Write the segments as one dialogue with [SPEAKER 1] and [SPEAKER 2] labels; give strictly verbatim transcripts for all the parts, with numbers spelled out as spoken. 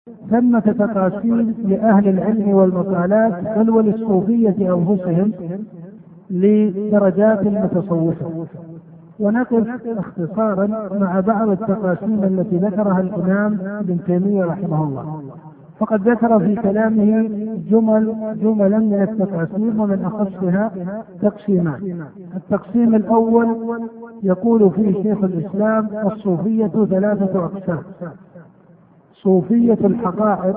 [SPEAKER 1] ثمة تقاسيم لأهل العلم والمقالات بل وللصوفية أنفسهم لدرجات المتصوفة. ونقف اختصارا مع بعض التقاسيم التي ذكرها الإمام ابن تيمية رحمه الله. فقد ذكر في كلامه جمل جملا من التقاسيم، ومن أخصها تقسيمان. التقسيم الأول يقول فيه شيخ الإسلام: الصوفية ثلاثة أقسام: صوفية الحقائق،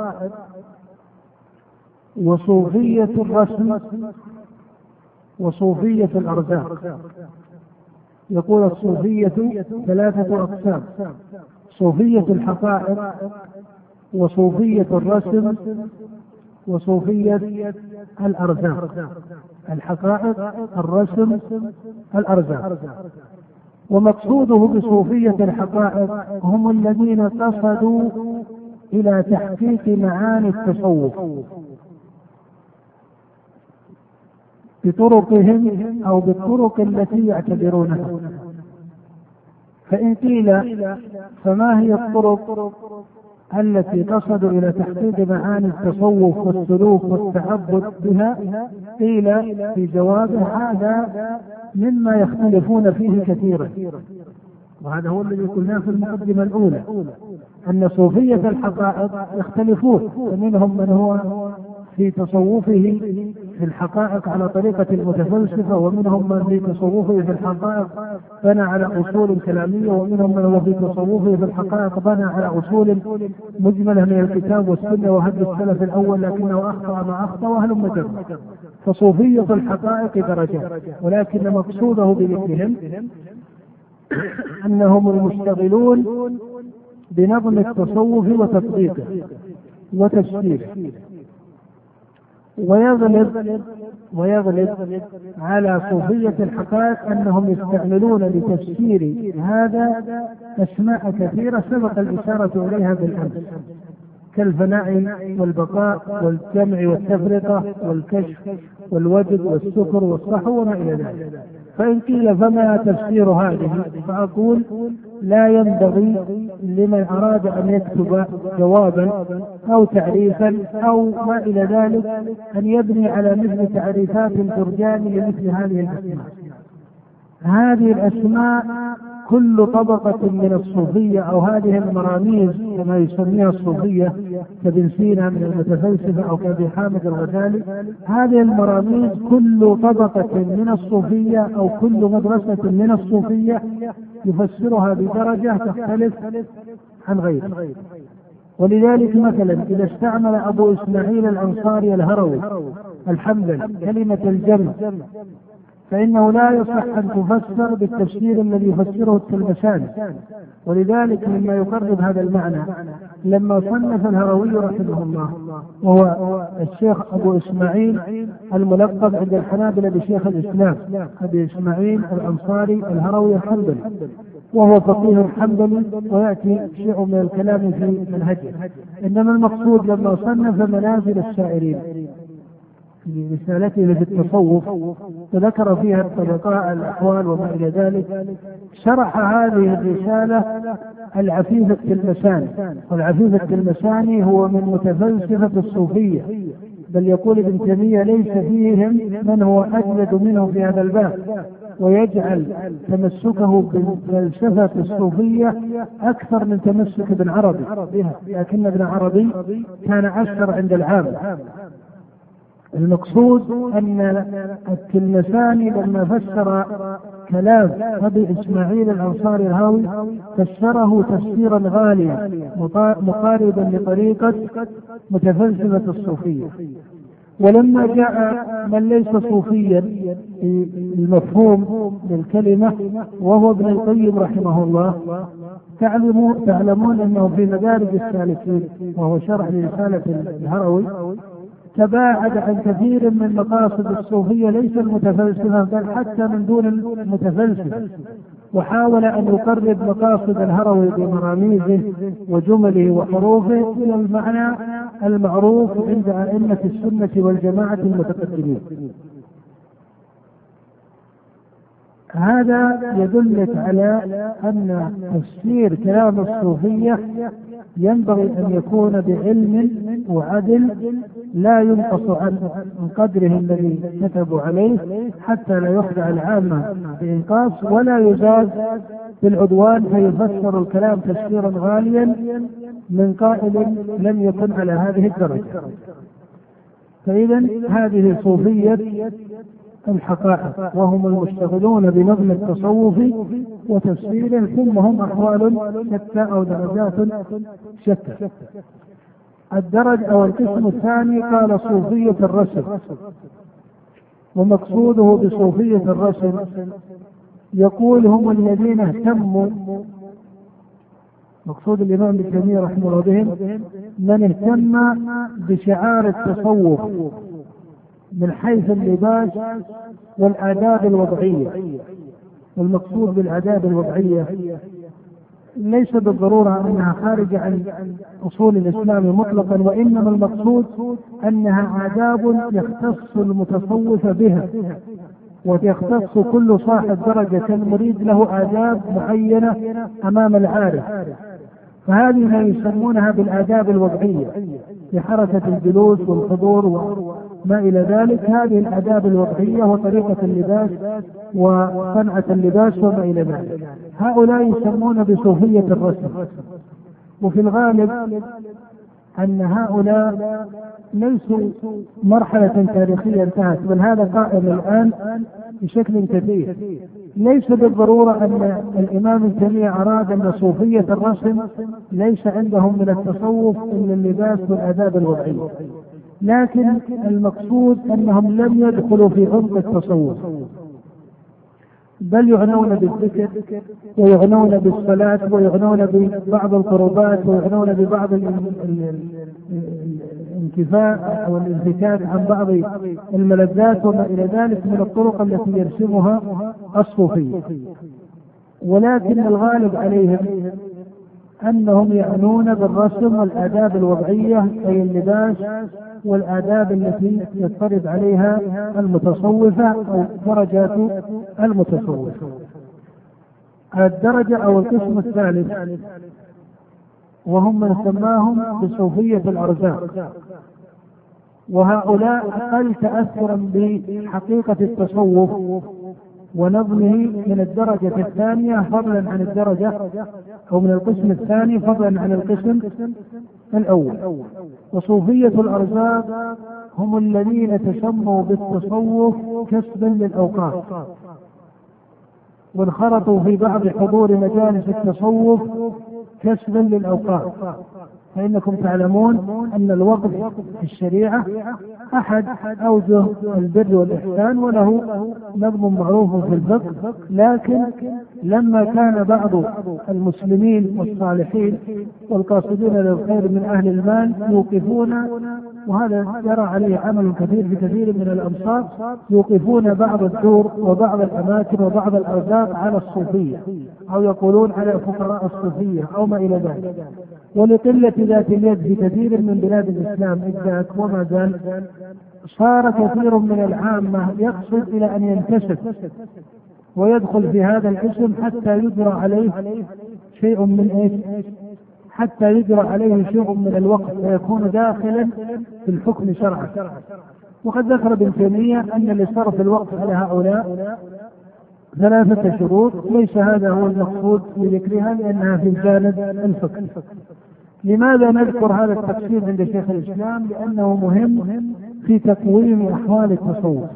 [SPEAKER 1] وصوفية الرسم، وصوفية الأرزاق. يقول الصوفية ثلاثة أقسام: صوفية الحقائق، وصوفية الرسم، وصوفية الأرزاق. الحقائق، الرسم، الأرزاق. ومقصوده بصوفية الحقائق هم الذين قصدوا إلى تحقيق معاني التصوف بطرقهم أو بالطرق التي يعتبرونها. فإن قيل فما هي الطرق التي قصدوا إلى تحقيق معاني التصوف والسلوك والتعبد بها؟ قيل في جوابه: هذا مما يختلفون فيه كثيرا. وهذا هو الذي قلناه في المقدمة الأولى، أن صوفية الحقائق يختلفون، فمنهم من هو في تصوفه في الحقائق على طريقة المتفلسفة، ومنهم من في تصوفه في الحقائق بنى على أصول كلامية، ومنهم من هو في تصوفه في الحقائق بنى على أصول مجملة من الكتاب والسنة وهدي السلف الأول، لكنه أخطأ ما أخطأ وأهل مجرد. فصوفية الحقائق درجات، ولكن مقصوده بذكرهم أنهم المشتغلون بنظم التصوف وتطبيقه وتفسيره. ويغلب ويغلب على صوفية الحقائق أنهم يستعملون لتفسير هذا أسماء كثيرة سبق الإشارة إليها بالأمس، كالفناء والبقاء والجمع والتفرقة والكشف والوجد والسكر والصحو وما إلى ذلك. فإن قيل فما تفسير هذه؟ فأقول: لا ينبغي لمن أراد أن يكتب جوابا أو تعريفا أو ما إلى ذلك أن يبني على مثل تعريفات الجرجاني لمثل هذه الأسماء. هذه الأسماء كل طبقة من الصوفية أو هذه المراميز كما يسميها الصوفية كابن سينا من المتفلسفة أو كأبي حامد الغزالي، هذه المراميز كل طبقة من الصوفية أو كل مدرسة من الصوفية يفسرها بدرجة تختلف عن غيره. ولذلك مثلا إذا استعمل أبو إسماعيل الأنصاري الهروي الحنبلي كلمة الجمع، فإنه لا يصح أن تفسر بالتفسير الذي يفسره التلمساني. ولذلك مما يقرب هذا المعنى لما صنف الهروي رحمه الله، وهو الشيخ أبو إسماعيل الملقب عند الحنابلة بشيخ الإسلام أبي إسماعيل الأنصاري الهروي الحنبلي، وهو فقيه حنبلي ويأتي شيء من الكلام في منهجه. إنما المقصود لما صنف منازل السائرين في رسالته في التصوف وذكر فيها الطبقاء الأحوال وما إلى ذلك، شرح هذه الرسالة العفيف التلمساني. والعفيف التلمساني هو من متفلسفة الصوفية، بل يقول ابن تيمية ليس فيهم من هو أجلد منه في هذا الباب، ويجعل تمسكه بالفلسفة الصوفية أكثر من تمسك ابن عربي بها، لكن ابن عربي كان أشهر عند العام. المقصود أن التلمساني لما فسر كلام أبي إسماعيل الأنصاري الهاوي فسره تفسيرا غاليا مقاربا لطريقة متفلسفة الصوفية. ولما جاء من ليس صوفيا في المفهوم للكلمة وهو ابن القيم رحمه الله، تعلمون أنه في مدارج السالكين وهو شرح لرسالة الهروي تباعد عن كثير من مقاصد الصوفية ليس المتفلسفة بل حتى من دون المتفلسفة، وحاول أن يقرب مقاصد الهروي بمراميزه وجمله وحروفه إلى المعنى المعروف عند أئمة السنة والجماعة المتقدمين. هذا يدلك على أن تفسير كلام الصوفية ينبغي أن يكون بعلم وعدل لا ينقص عن قدره الذي كتبوا عليه، حتى لا يخدع العامة بإنقاص ولا يزاد بالعدوان فيفسر الكلام تفسيرا غاليا من قائل لم يكن على هذه الدرجة. فإذا هذه صوفية الحقائق، وهم المشتغلون بنظم التصوف وتفسيره، ثم هم أحوال شتى أو درجات شتى. الدرج أو القسم الثاني قال صوفية الرسم، ومقصوده بصوفية الرسم يقول هم الذين اهتموا، مقصود الإمام ابن تيمية رحمه الله بهم من اهتم بشعار التصوف من حيث اللباس والآداب الوضعية. والمقصود بالآداب الوضعية ليس بالضرورة أنها خارجة عن أصول الإسلام مطلقا، وإنما المقصود أنها آداب يختص المتصوف بها، ويختص كل صاحب درجة مريد له آداب معينة أمام العارف، فهذه ما يسمونها بالآداب الوضعية في حركة الجلوس والحضور وما إلى ذلك. هذه الآداب الوضعية وطريقة اللباس وصنعة اللباس وما إلى ذلك، هؤلاء يسمون بصوفية الرسم. وفي الغالب أن هؤلاء ليسوا مرحلة تاريخية انتهت، بل هذا قائم الآن بشكل كثير. ليس بالضرورة أن الإمام ابن تيمية أراد أن صوفية الرسم ليس عندهم من التصوف إلا اللباس والآداب الوضعية، لكن المقصود أنهم لم يدخلوا في عمق التصوف، بل يعنون بالذكر ويعنون بالصلاة ويعنون ببعض القربات ويعنون ببعض الانكفاء أو الانفكاك عن بعض الملذات وما إلى ذلك من الطرق التي يرسمها الصوفية. ولكن الغالب عليهم أنهم يعنون بالرسم والآداب الوضعية، أي اللباس والآداب التي يفترض عليها المتصوفة أو درجات المتصوفة. الدرجة أو القسم الثالث وهم من سماهم بصوفية الأرزاق، وهؤلاء أقل تأثرا بحقيقة التصوف ونظمه من الدرجة الثانية فضلا عن الدرجة أو من القسم الثاني فضلا عن القسم الأول. وصوفية الأرزاق هم الذين تسموا بالتصوف كسبا للأوقات، وانخرطوا في بعض حضور مجالس التصوف كسبا للأوقات. فإنكم تعلمون أن الوقف في الشريعة أحد أوجه البر والإحسان، وله نظم معروف في الفقه، لكن لما كان بعض المسلمين والصالحين والقاصدين للخير من أهل المال يوقفون، وهذا جرى عليه عمل كثير في كثير من الأمصار، يوقفون بعض الدور وبعض الأماكن وبعض الأرزاق على الصوفية، أو يقولون على فقراء الصوفية أو ما إلى ذلك. ولقلة ذات اليد في كثير من بلاد الإسلام إذاك وما زال صار كثير من العامة يقصد إلى أن ينتسب ويدخل في هذا الاسم حتى يجرى عليه شيء من إيه؟ حتى يجرى عليه شيء من الوقت ويكون داخلا في الحكم شرعا. وقد ذكر ابن تيمية أن لصرف الوقت على هؤلاء ثلاثة شروط، ليس هذا هو المقصود بذكرها لأنها في الجانب الفقهي. لماذا نذكر هذا التقسيم عند شيخ الإسلام؟ لأنه مهم في تقويم أحوال التصوف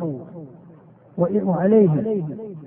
[SPEAKER 1] وعليه.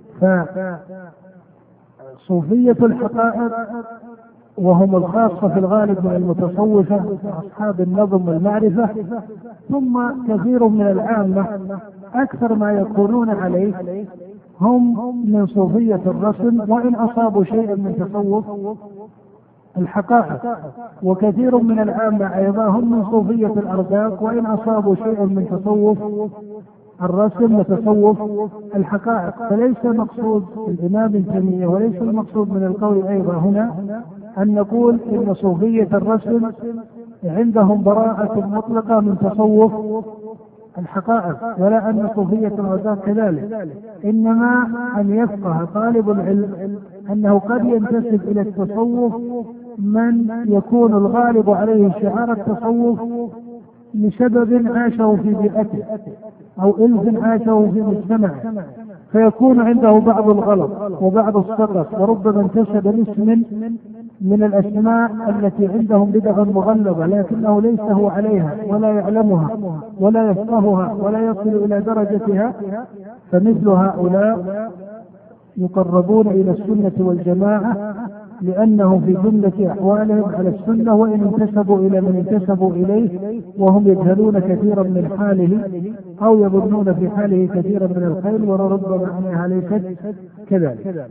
[SPEAKER 1] فصوفية الحقائق وهم الخاصة في الغالب من المتصوفة أصحاب النظم والمعرفة، ثم كثير من العامة أكثر ما يكونون عليه هم من صوفية الرسم، وإن أصابوا شيئا من تصوف الحقائق. وكثير من العامة أيضا هم من صوفية الأرزاق، وإن أصابوا شيئا من تصوف الرسم وتصوف الحقائق. فليس مقصود الإمام ابن تيمية وليس المقصود من القول أيضا هنا أن نقول إن صوفية الرسم عندهم براءة مطلقة من تصوف الحقائق، ولا أن صوفية الأرزاق كذلك، إنما أن يفقه طالب العلم أنه قد ينتسب إلى التصوف من يكون الغالب عليه شعار التصوف لسبب عاشه في بيئته أو إلف عاشه في مجتمعه، فيكون عنده بعض الغلط وبعض السقط، وربما انتسب لاسم من الأسماء التي عندهم بدع مغلظة لكنه ليس هو عليها ولا يعلمها ولا يفقهها ولا يصل إلى درجتها، فمثل هؤلاء يقربون إلى السنة والجماعة لأنهم في جملة أحوالهم على السنة، وإن انتسبوا إلى من انتسبوا إليه وهم يجهلون كثيرا من حاله أو يظنون في حاله كثيرا من الخير وربما عنها ليست كذلك.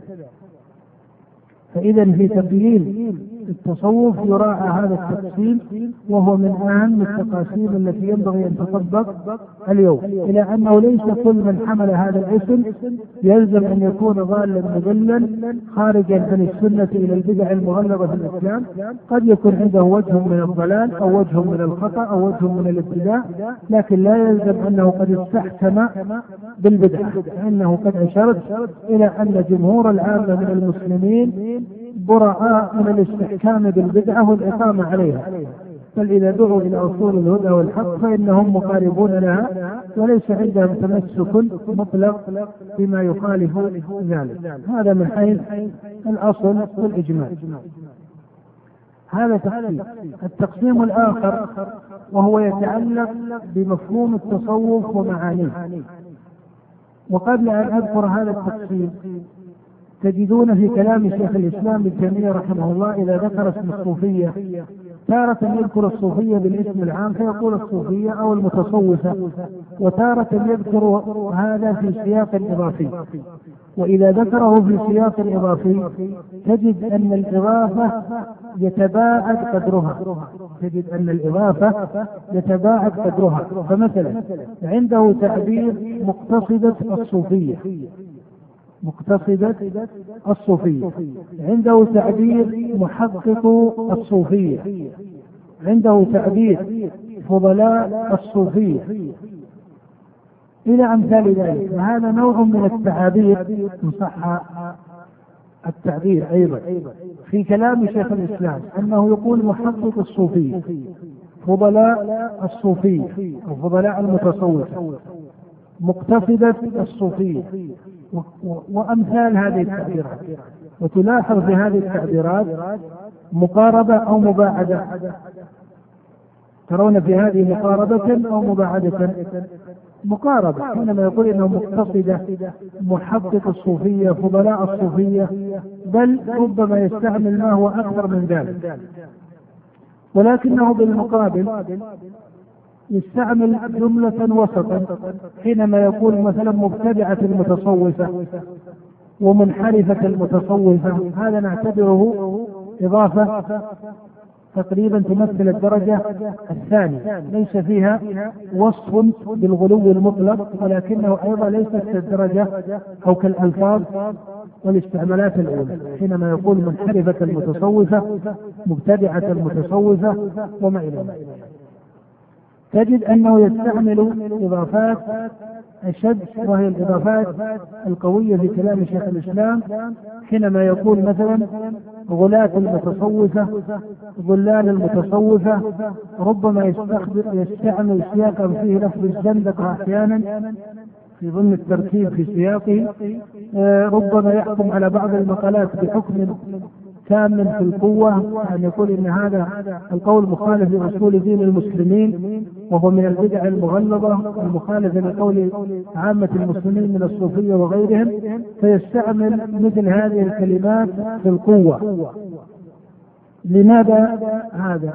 [SPEAKER 1] فإذا في تقييم التصوف يراعى هذا التقسيم، وهو من أهم التقاسيم التي ينبغي أن تطبق اليوم، إلى أنه ليس كل من حمل هذا الاسم يلزم أن يكون ضالا مضلا خارجا عن السنة إلى البدع المغلظة في الإسلام. قد يكون عنده وجه من الضلال أو وجه من الخطأ أو وجه من الابتداع، لكن لا يلزم أنه قد استحكم بالبدع، فإنه قد أشرت إلى أن جمهور العامة من المسلمين براء من الاستحكام بالبدعة والإقامة عليها، بل إذا دعوا إلى أصول الهدى والحق فإنهم مقاربون لها وليس عندهم تمسك مطلق بما يخالف ذلك. هذا من حيث الأصل والإجمال. هذا تقسيم. التقسيم الآخر وهو يتعلق بمفهوم التصوف ومعانيه. وقبل أن أذكر هذا التقسيم تجدون في كلام شيخ الإسلام ابن تيمية رحمه الله إذا ذكر اسم الصوفية تارة يذكر الصوفية بالاسم العام فيقول الصوفية أو المتصوفة، وتارة يذكر هذا في سياق إضافي، وإذا ذكره في سياق إضافي تجد أن الإضافة يتباعد قدرها تجد أن الإضافة يتباعد قدرها فمثلا عنده تعبير مقتصدة الصوفية مقتصدة الصوفية، عنده تعبير محقق الصوفية، عنده تعبير فضلاء الصوفية، إلى أمثال ذلك. وهذا نوع من التعابير إن صح التعبير أيضا في كلام شيخ الإسلام أنه يقول محقق الصوفية، فضلاء الصوفية أو فضلاء المتصوفة، مقتصدة الصوفية، وأمثال هذه التعبيرات. وتلاحظ في هذه التعبيرات مقاربة أو مباعدة، ترون في هذه مقاربة أو مباعدة. مقاربة حينما يقول إنه مقتصدة محقق الصوفية فضلاء الصوفية، بل ربما يستعمل ما هو أكثر من ذلك، ولكنه بالمقابل يستعمل جملة وسطا حينما يقول مثلا مبتدعة المتصوفة ومنحرفة المتصوفة، هذا نعتبره إضافة تقريبا تمثل الدرجة الثانية، ليس فيها وصف بالغلو المطلق، ولكنه أيضا ليست كالدرجة أو كالألفاظ والاستعمالات الأولى حينما يقول منحرفة المتصوفة مبتدعة المتصوفة وما إلى ذلك. تجد أنه يستعمل إضافات أشد، وهي الإضافات القوية في كلام شيخ الإسلام حينما يقول مثلا غلاة المتصوفة ظلال المتصوفة، ربما يستعمل سياقا فيه لفظ الزندقة أحيانا في ضمن التركيب في سياقه، ربما يحكم على بعض المقالات بحكم كامل في القوة، أن يقول إن هذا القول مخالف لأصول دين المسلمين وهو من البدع المغلظة المخالفة لقول عامة المسلمين من الصوفية وغيرهم، فيستعمل مثل هذه الكلمات في القوة. لماذا هذا؟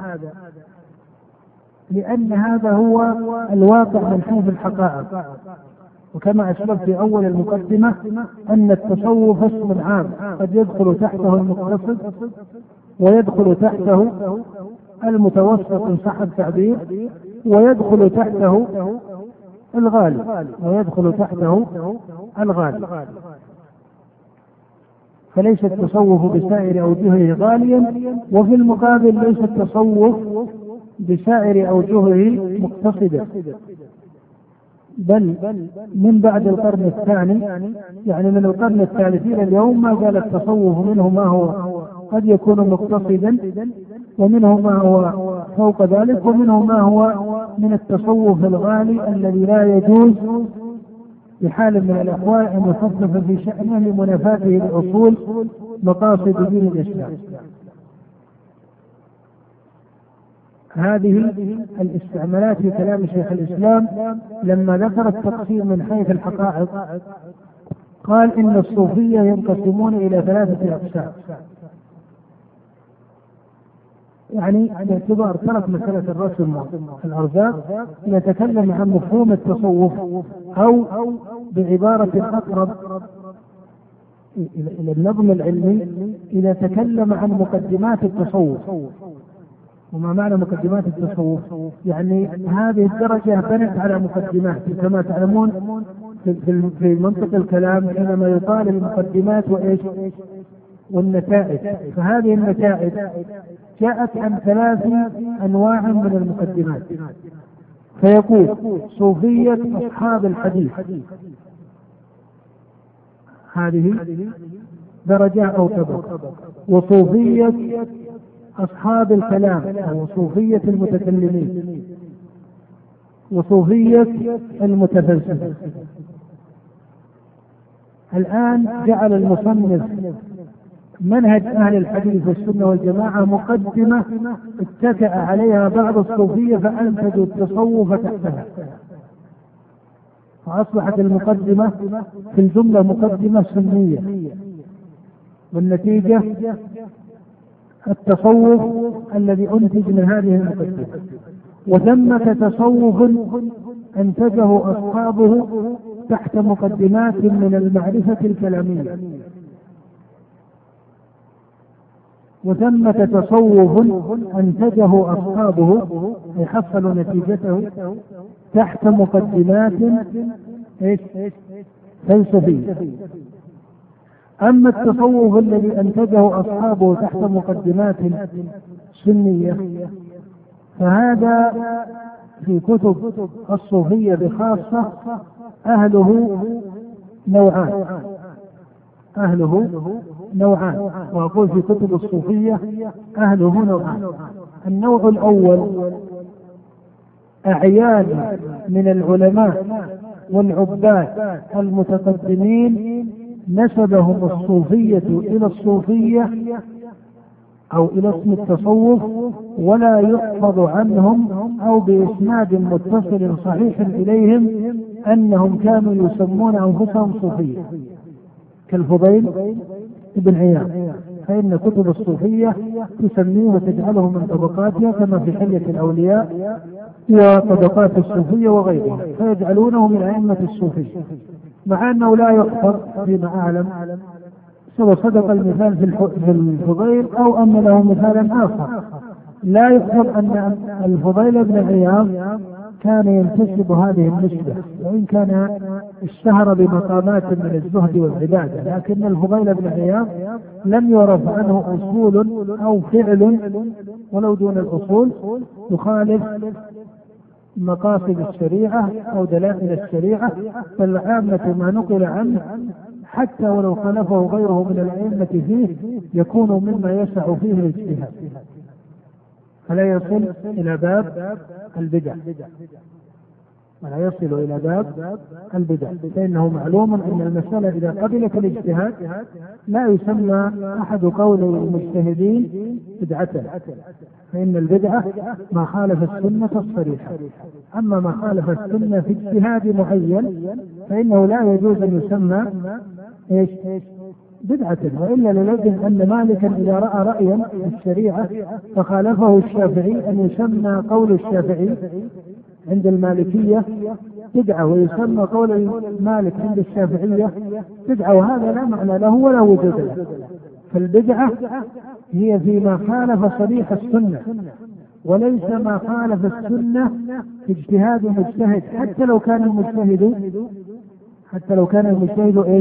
[SPEAKER 1] لأن هذا هو الواقع من حيث الحقائق، وكما أسلفت في أول المقدمة أن التصوف اسم عام قد يدخل تحته المقتصد ويدخل تحته المتوسط إن صح التعبير، ويدخل تحته الغالي ويدخل تحته الغالي فليس التصوف بسائر أوجهه غاليا، وفي المقابل ليس التصوف بسائر أوجهه مقتصدا، بل من بعد القرن الثاني يعني من القرن الثالث إلى اليوم ما زال التصوف منه ما هو قد يكون مقتصدا، ومنه ما هو فوق ذلك، ومنه ما هو من التصوف الغالي الذي لا يجوز بحال من الأحوال أن يخفف في شأنه لمنافاته لأصول مقاصد دين الإسلام. هذه الاستعمالات في كلام شيخ الإسلام لما ذكر التقسيم من حيث الحقائق قال إن الصوفية ينقسمون إلى ثلاثة أقسام، يعني باعتبار ترك مسألة الرسم الأرزاق يتكلم عن مفهوم التصوف، أو بعبارة أقرب إلى النظم العلمي إذا تكلم عن مقدمات التصوف. وما معنى مقدمات التصوف؟ يعني هذه الدرجة بنت على مقدمات، كما تعلمون في منطق الكلام حينما يقال المقدمات وإيش والنتائج، فهذه النتائج جاءت عن ثلاث أنواع من المقدمات. فيقول صوفية أصحاب الحديث، هذه درجة أو طبقة، وصوفية أصحاب الكلام أو صوفية المتكلمين، وصوفية المتفلسفة. الآن جعل المصنف منهج أهل الحديث والسنة والجماعة مقدمة اتكأ عليها بعض الصوفية فأنتجوا التصوف تحتها، فأصبحت المقدمة في الجملة مقدمة سنية، والنتيجة التصوف الذي أنتج من هذه المقدمة. وثمة تصوف أنتجه أصحابه تحت مقدمات من المعرفة الكلامية، وثمة تصوف أنتجه أصحابه يحصل نتيجته تحت مقدمات فلسفية. أما التصوف الذي أنتجه أصحابه تحت مقدمات سنية فهذا في كتب الصوفية بخاصة أهله نوعان، أهله نوعان وأقول في كتب الصوفية أهله نوعان. النوع الأول أعيان من العلماء والعباد المتقدمين نسبهم الصوفية إلى الصوفية أو إلى اسم التصوف، ولا يحفظ عنهم أو بإسناد متصل صحيح إليهم أنهم كانوا يسمون أنفسهم صوفية، كالفضيل ابن عياض، فإن كتب الصوفية تسميه وتجعله من طبقاتها كما في حلية الأولياء وطبقات الصوفية وغيرها، فيجعلونه من أئمة الصوفية، مع أنه لا يحفظ فيما أعلم سوى صدق المثال في الفضيل أو أن له مثالا آخر. لا يحفظ أن الفضيل بن عياض كان ينتسب هذه النسبة، وإن كان اشتهر بمقامات من الزهد والعبادة، لكن الفضيل بن عياض لم يعرف عنه أصول أو فعل ولو دون الأصول يخالف مقاصد الشريعة أو دلائل الشريعة، فالعامة ما نقل عنه حتى ولو خالفه غيره من الأئمة فيه يكون مما يسع فيه الاجتهاد، فلا يصل إلى باب البدع، ولا يصل إلى باب البدع، فإنه معلوم أن المسألة إذا قبلت الاجتهاد لا يسمى أحد قول المجتهدين بدعة، فإن البدعة ما خالف السنة الصريحة. أما ما خالف السنة في اجتهاد معين فإنه لا يجوز أن يسمى إيش بدعة، وإلا للزم أن مالكا إذا رأى رأيا في الشريعة فخالفه الشافعي أن يسمى قول الشافعي عند المالكية بدعة، ويسمى قول مالك عند الشافعية بدعة، وهذا لا معنى له ولا وجود له. فالبدعة هي فيما خالف صريح السنة، وليس ما خالف السنة في اجتهاد مجتهد، حتى لو كان المجتهد حتى لو كان المجتهد ايش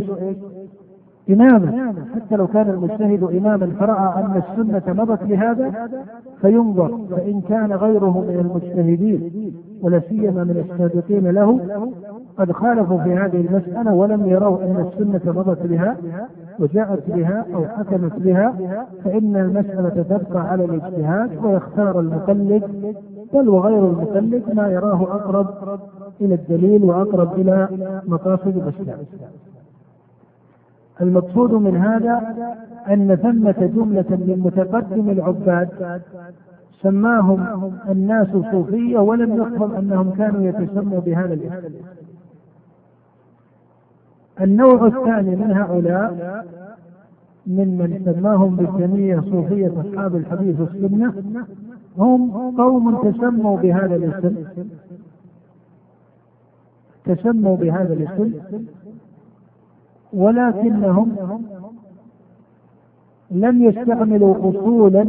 [SPEAKER 1] إماما، حتى لو كان المجتهد إماما فرأى أن السنة مضت لهذا فينظر، فإن كان غيره من المجتهدين ولا سيما من السابقين له قد خالفوا في هذه المسألة ولم يروا أن السنة مضت بها وجاءت بها أو حكمت بها، فإن المسألة تبقى على الاجتهاد، ويختار المقلد بل وغير المقلد ما يراه أقرب إلى الدليل وأقرب إلى مقاصد الإسلام. المقصود من هذا أن ثمة جملة من متقدم العباد سماهم الناس صوفية، ولم يفهم أنهم كانوا يتسموا بهذا الاسم. النوع الثاني من هؤلاء ممن سماهم بالجميع صوفية أصحاب الحديث والسنة هم قوم تسموا بهذا الاسم تسموا بهذا الاسم ولكنهم لم يستعملوا أصولا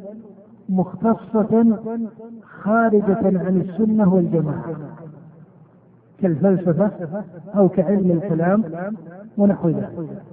[SPEAKER 1] مختصة خارجة عن السنة والجماعة كالفلسفة أو كعلم الكلام ونحو ذلك،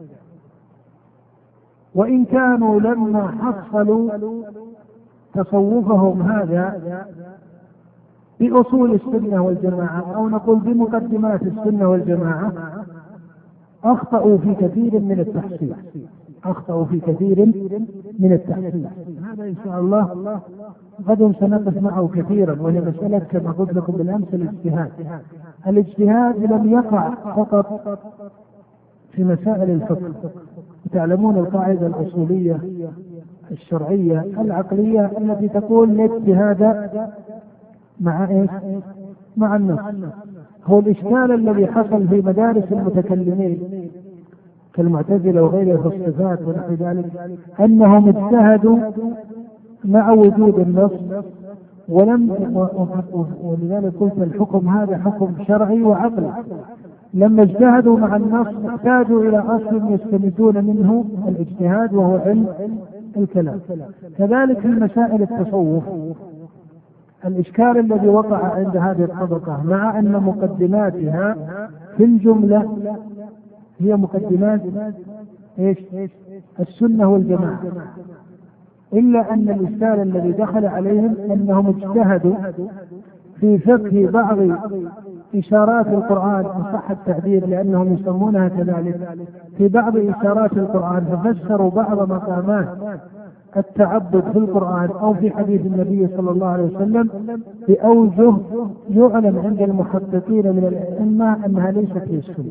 [SPEAKER 1] وإن كانوا لما حصلوا تصوفهم هذا بأصول السنة والجماعة أو نقول بمقدمات السنة والجماعة أخطأوا في كثير من التحصيل أخطأوا في كثير من التحصيل هذا إن شاء الله غدا سنقف معه كثيرا، وهي مسألة كما قلت لكم بالأمس الاجتهاد. الاجتهاد لم يقع فقط في مسائل الفقه، تعلمون القاعدة الأصولية الشرعية العقلية التي تقول لا اجتهاد مع إيش؟ مع النص. هو الإشكال الذي حصل في مدارس المتكلمين كالمعتزلة وغيرها في الصفات ونحو ذلك أنهم اجتهدوا مع وجود النص ولم ولذلك قلت الحكم هذا حكم شرعي وعقلي. لما اجتهدوا مع النص احتاجوا إلى أصل يستمدون منه الاجتهاد وهو علم الكلام. كذلك في مسائل التصوف الإشكال الذي وقع عند هذه الطبقة مع أن مقدماتها في الجملة هي مقدمات إيش؟ السنة والجماعة، إلا أن الإشكال الذي دخل عليهم أنهم اجتهدوا في فقه بعض إشارات القرآن إن صح التعبير لأنهم يسمونها كذلك، في بعض إشارات القرآن ففسروا بعض مقامات التعبد في القرآن أو في حديث النبي صلى الله عليه وسلم بأوجه يعلم عند المحققين من الأئمة أنها ليست في السنة،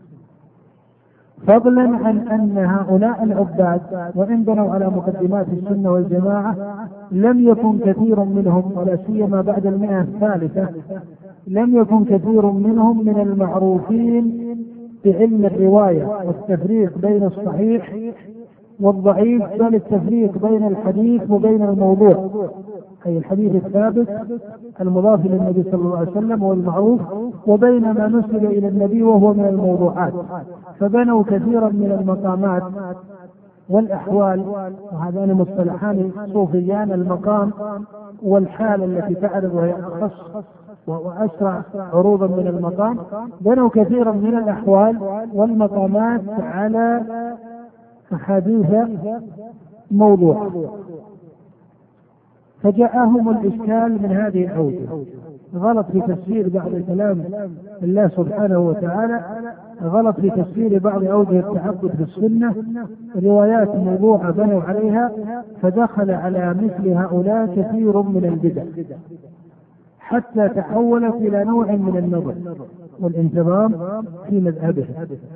[SPEAKER 1] فضلا عن أن هؤلاء العباد وإن بنوا على مقدمات السنة والجماعة لم يكن كثير منهم ولا سيما بعد المئة الثالثة لم يكن كثير منهم من المعروفين بعلم الرواية والتفريق بين الصحيح والضعيف، بل التفريق بين الحديث وبين الموضوع، أي الحديث الثابت المضاف إلى النبي صلى الله عليه وسلم والمعروف، وبين ما نسب إلى النبي وهو من الموضوعات، فبنوا كثيرا من المقامات والأحوال، وهذان مصطلحان صوفيان، المقام والحال التي تعرض وهي أخص وأسرع عروضا من المقام، بنوا كثيرا من الأحوال والمقامات على أحاديث موضوع، فجاءهم الإشكال من هذه الأوجه، غلط في تفسير بعض كلام الله سبحانه وتعالى، غلط في تفسير بعض أوجه التعبد في السنة، روايات موضوعة بنوا عليها، فدخل على مثل هؤلاء كثير من البدع حتى تحولت إلى نوع من النظر والانتظام في مذهبه.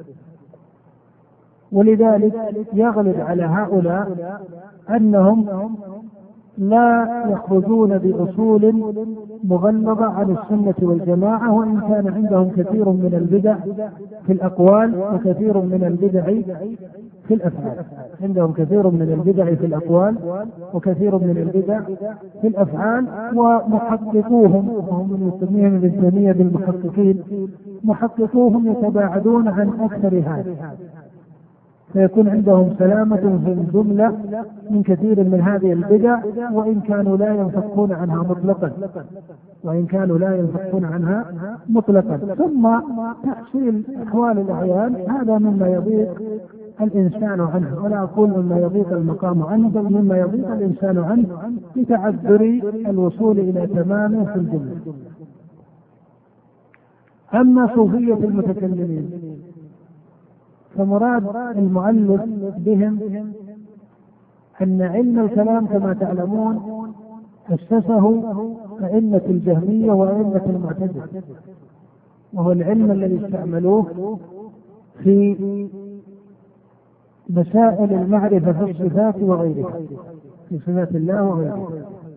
[SPEAKER 1] ولذلك يغلب على هؤلاء أنهم لا يخرجون بأصول مغلظة عن السنة والجماعة، وإن كان عندهم كثير من البدع في الأقوال وكثير من البدع في الأفعال، عندهم كثير من البدع في الأقوال وكثير من البدع في الأفعال، ومحققوهم وهم من يسميهم ابن تيمية بالمحققين، محققوهم يتباعدون عن أكثر هذا، فيكون عندهم سلامة في الجملة من كثير من هذه البدع، وإن كانوا لا ينفكون عنها مطلقا وإن كانوا لا ينفكون عنها مطلقا ثم تحصيل أحوال الأعيان هذا مما يضيق الإنسان عنه، ولا أقول مما يضيق المقام عنه، بل مما يضيق الإنسان عنه لتعذر الوصول إلى تمامه في الجملة. أما صوفية المتكلمين فمراد المؤلف بهم أن علم الكلام كما تعلمون أسسه أئمة الجهمية وأئمة المعتزلة، وهو العلم الذي استعملوه في مسائل المعرفة في الصفات وغيرها، في صفات الله وغيرها.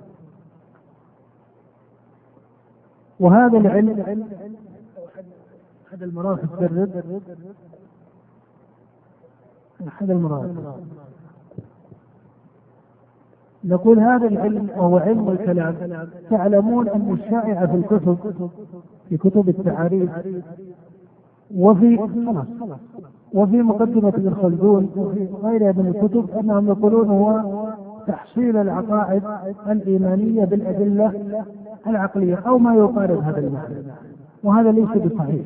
[SPEAKER 1] وهذا العلم أحد المراحل الرد أحد المراحل نقول هذا العلم وهو علم الكلام. تعلمون أن الشائع في الكتب في كتب التعاريف وفي وفي مقدمة ابن خلدون وفي غيرها من الكتب أنهم يقولون هو تحصيل العقائد الإيمانية بالأدلة العقلية أو ما يقارب هذا المعنى، وهذا ليس بصحيح،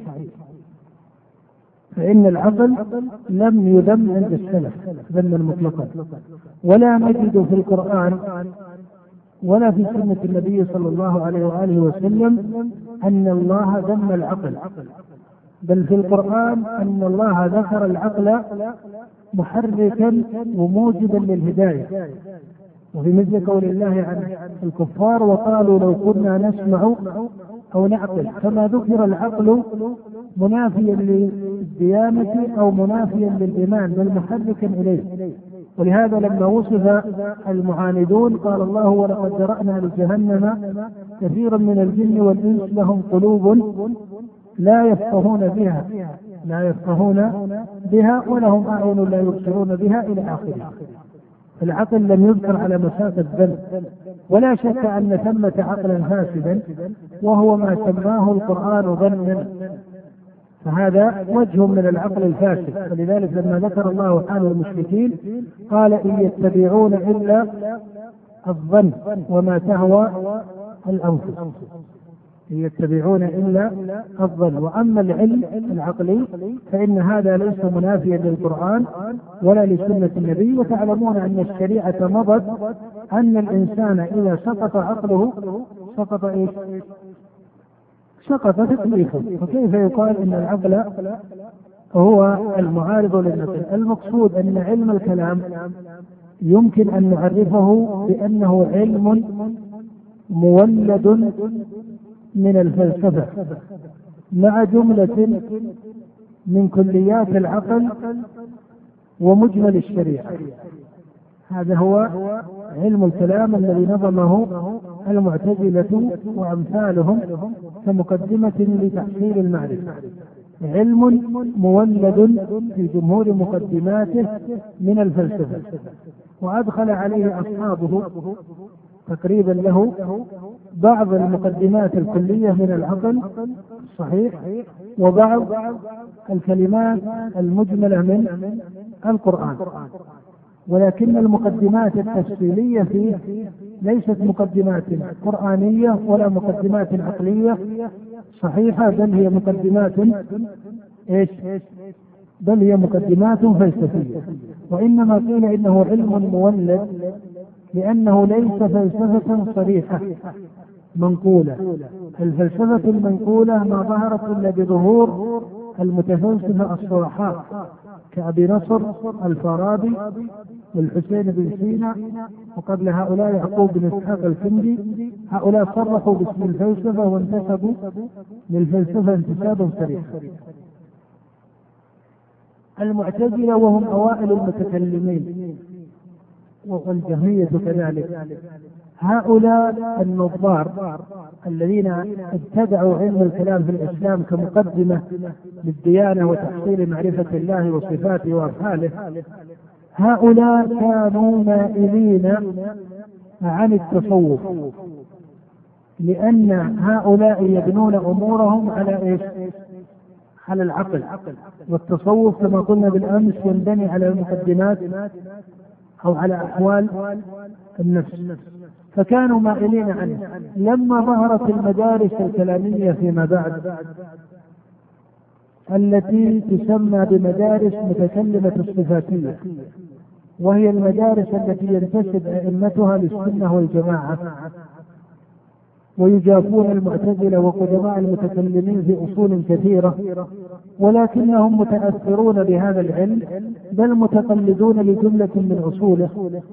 [SPEAKER 1] فإن العقل لم يذم عند السلف ذما مطلقا، ولا نجد في القرآن ولا في سنة النبي صلى الله عليه وآله وسلم أن الله ذم العقل، بل في القرآن أن الله ذكر العقل محركا وموجبا للهداية. وفي مثل قول الله عن الكفار وقالوا لو كنا نسمع أو نعقل، كما ذكر العقل منافيا للديانة أو منافيا للإيمان بل محركا إليه. ولهذا لما وصف المعاندون قال الله ولقد ذرأنا لجهنم كثيرا من الجن والإنس لهم قلوب لا يفقهون بها لا يفقهون بها ولهم أعين لا يبصرون بها إلى آخره. العقل لم يذكر على مسافة الذنب، ولا شك أن ثمة عقلا فاسدا وهو ما سماه القرآن ظنا، فهذا وجه من العقل الفاسد. ولذلك لما ذكر الله حال المشركين قال إن يتبعون إلا الظن وما تهوى الأنفس، إن يتبعون إلا الظن. وأما العلم العقلي فإن هذا ليس منافيا للقرآن ولا لسنة النبي. وتعلمون أن الشريعة مضت أن الإنسان إذا سقط عقله سقط إيش؟ سقط تكليفه، فكيف يقال إن العقل هو المعارض للنقل؟ المقصود أن علم الكلام يمكن أن نعرفه بأنه علم مولد من الفلسفة مع جملة من كليات العقل ومجمل الشريعة. هذا هو علم الكلام الذي نظمه المعتزلة وأمثالهم كمقدمة لتحصيل المعرفة، علم مولد في جمهور مقدماته من الفلسفة. وأدخل عليه أصحابه تقريبا له بعض المقدمات الكلية من العقل الصحيح وبعض الكلمات المجملة من القرآن، ولكن المقدمات التفصيلية فيه ليست مقدمات قرآنية ولا مقدمات عقلية صحيحة، بل هي مقدمات إيش؟ بل هي مقدمات فلسفية. وإنما قيل إنه علم مولد لأنه ليس فلسفة صريحة منقولة. الفلسفة المنقولة ما ظهرت إلا بظهور المتفلسفة الصرحاء كأبي نصر الفارابي والحسين بن سينا، وقبل هؤلاء يعقوب بن إسحاق الكندي. هؤلاء صرحوا باسم الفلسفة وانتسبوا للفلسفة انتسابا صريحا. المعتزلة وهم أوائل المتكلمين والجهمية كذلك، هؤلاء النظار الذين ابتدعوا علم الكلام في الإسلام كمقدمة للديانة وتحصيل معرفة الله وصفاته وأفعاله، هؤلاء كانوا مائلين عن التصوف، لأن هؤلاء يبنون أمورهم على إيش؟ على العقل. والتصوف كما قلنا بالأمس ينبني على المقدمات أو على أحوال النفس، فكانوا مائلين عنه. لما ظهرت المدارس الكلامية فيما بعد التي تسمى بمدارس متكلمة الصفاتية، وهي المدارس التي ينتسب أئمتها للسنة والجماعة، ويجافون المعتزلة وقدماء المتكلمين في أصول كثيرة، ولكنهم متأثرون بهذا العلم بل متقلدون لجملة من أصوله.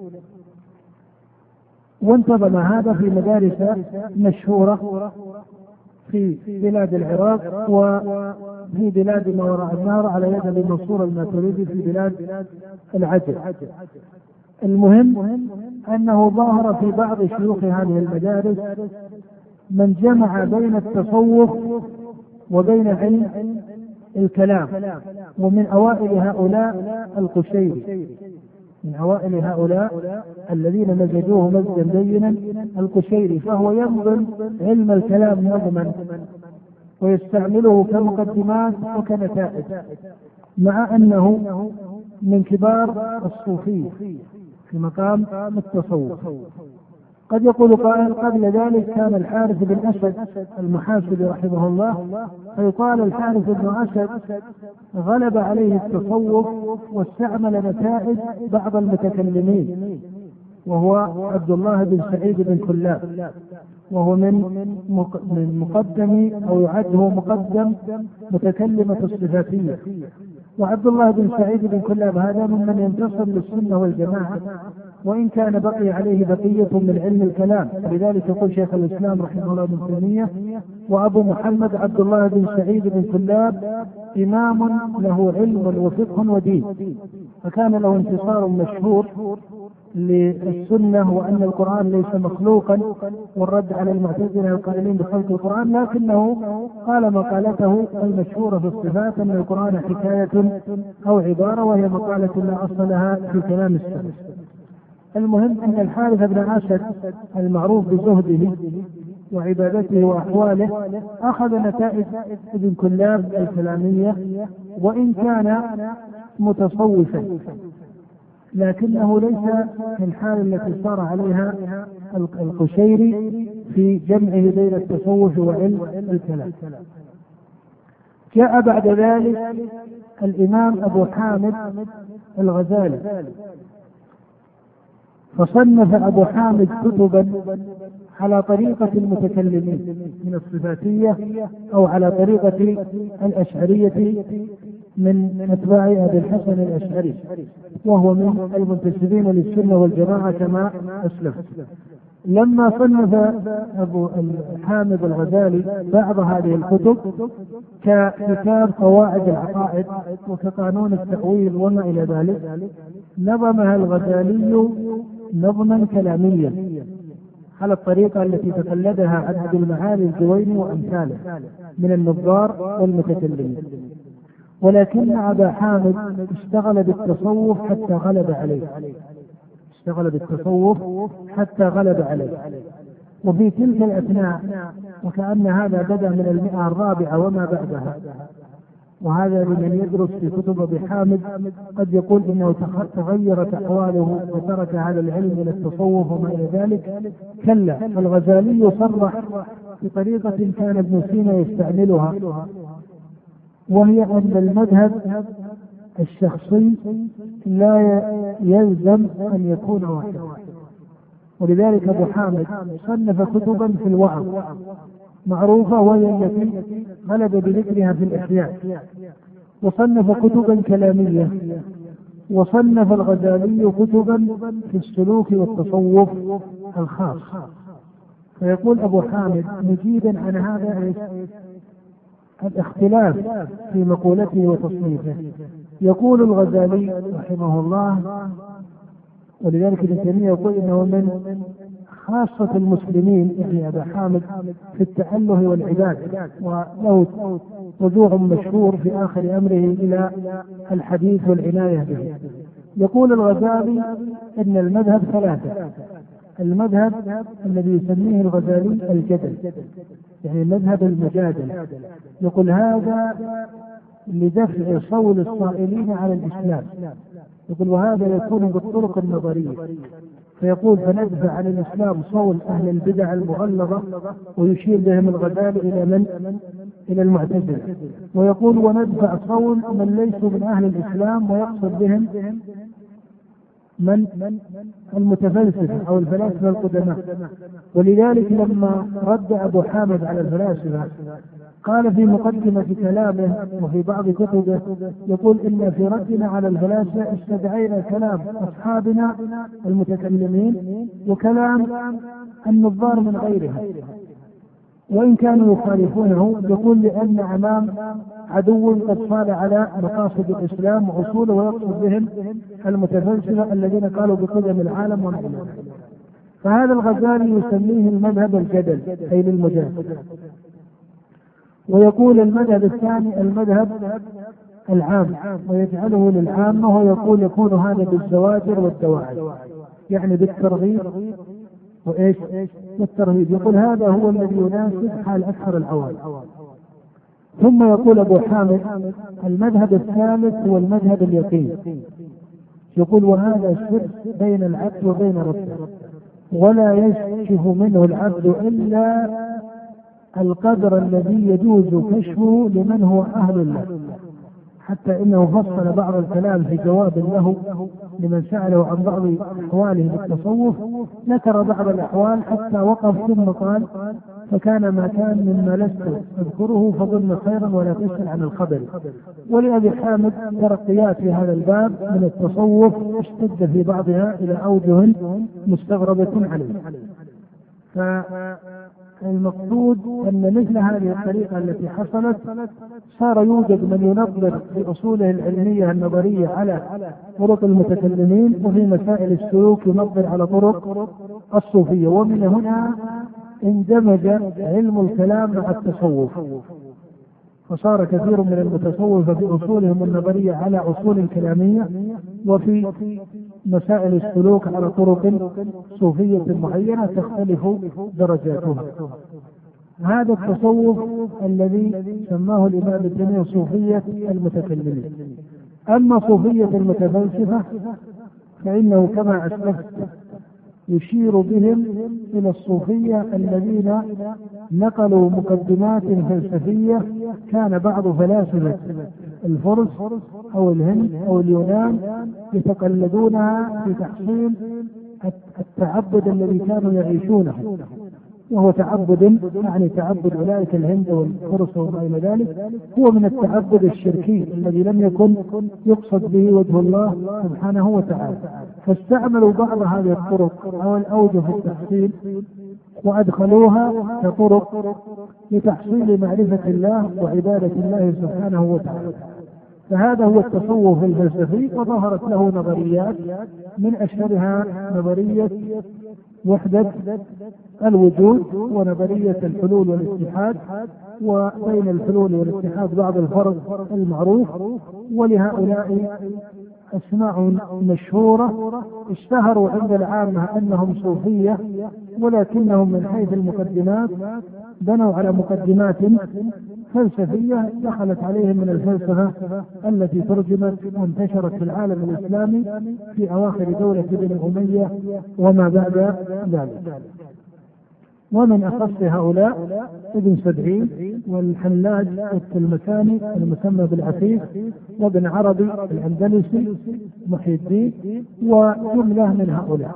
[SPEAKER 1] وانتظم هذا في مدارس مشهورة في بلاد العراق وفي بلاد ما وراء النهر على يد ابي منصور الماتريدي في بلاد العجم. المهم أنه ظهر في بعض شيوخ هذه المدارس من جمع بين التصوف وبين علم الكلام، ومن أوائل هؤلاء القشيري، من أوائل هؤلاء الذين مزجوه مزجا بينا القشيري، فهو ينظم علم الكلام نظما ويستعمله كمقدمات وكنتائج، مع أنه من كبار الصوفية في مقام التصوف. قد يقول قائل قبل ذلك كان الحارث بن أسد المحاسبي رحمه الله، فيقال الحارث بن أسد غلب عليه التصوف واستعمل نتائج بعض المتكلمين، وهو عبد الله بن سعيد بن كلاب، وهو من من مقدم أو يعده مقدم متكلمة الصفاتية. وعبد الله بن سعيد بن كلاب هذا ممن ينتصر للسنة والجماعة، وإن كان بقي عليه بقية من علم الكلام، لذلك يقول شيخ الإسلام رحمه الله ابن تيمية: وأبو محمد عبد الله بن سعيد بن كلاب إمام له علم وفقه ودين. فكان له انتصار مشهور للسنة وأن القرآن ليس مخلوقا، والرد على المعتزلة القائلين بخلق القرآن، لكنه قال مقالته المشهورة في الصفات أن القرآن حكاية أو عبارة، وهي مقالة لا أصل لها في كلام السلف. المهم أن الحارث بن أسد المعروف بزهده وعبادته وأحواله أخذ نتائج ابن كلاب الكلامية، وإن كان متصوفا لكنه ليس في الحال التي صار عليها القشيري في جمعه بين التصوف وعلم الكلام. جاء بعد ذلك الإمام أبو حامد الغزالي، فصنف أبو حامد كتبا على طريقة المتكلمين من الصفاتية أو على طريقة الأشعرية من أتباع أبي الحسن الأشعري، وهو من المنتسبين للسنة والجماعة كما أسلف. لما صنف أبو حامد الغزالي بعض هذه الكتب ككتاب قواعد العقائد وكقانون التأويل وما إلى ذلك، نظمها الغزالي نظما كلاميا على الطريقة التي تقلدها عبد المعالي الجويني وأمثاله من النظار والمتكلمين. ولكن أبا حامد اشتغل بالتصوف حتى غلب عليه اشتغل بالتصوف حتى غلب عليه وفي تلك الأثناء، وكأن هذا بدأ من المئة الرابعة وما بعدها، وهذا لمن يدرس في كتب أبي حامد قد يقول إنه تغيرت أحواله وترك هذا العلم إلى التصوف وما إلى ذلك. كلا، الغزالي صرح بطريقة كان ابن سينا يستعملها، وهي أن المذهب الشخصي لا يلزم أن يكون واحدا. ولذلك أبو حامد صنف كتبا في الوعظ معروفة، وهي التي غلب بذكرها في الإحياء، وصنف كتبا كلامية، وصنف الغزالي كتبا في السلوك والتصوف الخاص. فيقول أبو حامد مجيدا عن هذا الاختلاف في مقولته وتصنيفه، يقول الغزالي رحمه الله، ولذلك ابن تيمية يقول إنه من خاصة المسلمين يعني أبا حامد في التأله والعبادة، وله رجوع مشهور في آخر أمره إلى الحديث والعناية به. يقول الغزالي إن المذهب ثلاثة: المذهب الذي يسميه الغزالي الجدل، يعني مذهب المجادلة، يقول هذا لدفع صول الصائلين على الإسلام، يقول وهذا يكون بالطرق النظرية، فيقول فندفع عن الإسلام صول أهل البدع المغلظة، ويشير بهم الغزالي إلى من؟ إلى المعتزلة. ويقول وندفع صول من ليسوا من أهل الإسلام، ويقصد بهم من المتفلسفة أو الفلاسفة القدماء. ولذلك لما رد أبو حامد على الفلاسفة قال في مقدمة كلامه وفي بعض كتبه يقول إن في ردنا على الفلاسفة استدعينا كلام أصحابنا المتكلمين وكلام النظار من غيرهم، وإن كانوا يخالفونه، يقول لأن أمام عدو قد صال على مقاصد الإسلام وأصوله، ويقصد بهم المتفلسفة الذين قالوا بقدم العالم ومعنى. فهذا الغزالي يسميه المذهب الجدل أي للمجادلة. ويقول المذهب الثاني المذهب العام ويجعله للعامة، ويقول يكون هذا بالزواجر والدواعي، يعني بالترغيب وإيش والترهيب. يقول هذا هو الذي يناسب حال أكثر العوام. ثم يقول أبو حامد المذهب الثالث هو المذهب اليقين. يقول وهذا السر بين العبد وبين ربه، ولا يكشف منه العبد إلا القدر الذي يجوز كشفه لمن هو أهل له، حتى إنه فصل بعض الكلام في جواب له لمن سأله عن بعض أحواله بالتصوف، ذكر بعض الأحوال حتى وقف ثم قال فكان ما كان مما لست أذكره فظن خيرا ولا تسأل عن الخبر. ولأبي حامد ترقيات في هذا الباب من التصوف اشتد في بعضها إلى أوجه مستغربة عليه. فالمقصود أن مثل هذه الطريقة التي حصلت صار يوجد من ينظر في أصوله العلمية النظرية على طرق المتكلمين، وفي مسائل السلوك ينظر على طرق الصوفية. ومن هنا اندمج علم الكلام مع التصوف، فصار كثير من المتصوفة في أصولهم النظرية على أصول كلامية، وفي مسائل السلوك على طرق صوفية معينة تختلف درجاتها. هذا التصوف الذي سماه الإمام ابن تيمية صوفية المتكلمين. أما صوفية المتفلسفة فإنه كما أسلفت يشير بهم إلى الصوفية الذين نقلوا مقدمات فلسفية كان بعض فلاسفة الفرس أو الهند أو اليونان يتقلدونها في تحصيل التعبد الذي كانوا يعيشونه، وهو تعبد يعني تعبد أولئك الهند والفرس وما إلى ذلك، هو من التعبد الشركي الذي لم يكن يقصد به وجه الله سبحانه وتعالى. فاستعملوا بعض هذه الطرق أو الأوجه في التحصيل وأدخلوها كطرق لتحصيل معرفة الله وعبادة الله سبحانه وتعالى. فهذا هو التصوف الفلسفي، وظهرت له نظريات من أشهرها نظرية وحدة الوجود ونظرية الحلول والاتحاد، وبين الحلول والاتحاد بعض الفرق المعروف. ولهؤلاء أسماء مشهورة اشتهروا عند العامة أنهم صوفية، ولكنهم من حيث المقدمات بنوا على مقدمات فلسفية دخلت عليهم من الفلسفة التي ترجمت وانتشرت في العالم الإسلامي في أواخر دولة بني أمية وما بعد ذلك. ومن أخص هؤلاء ابن سبعين والحلاج التلمساني المسمى بالعفيف، وابن عربي الأندلسي محي الدين، وجملة من هؤلاء.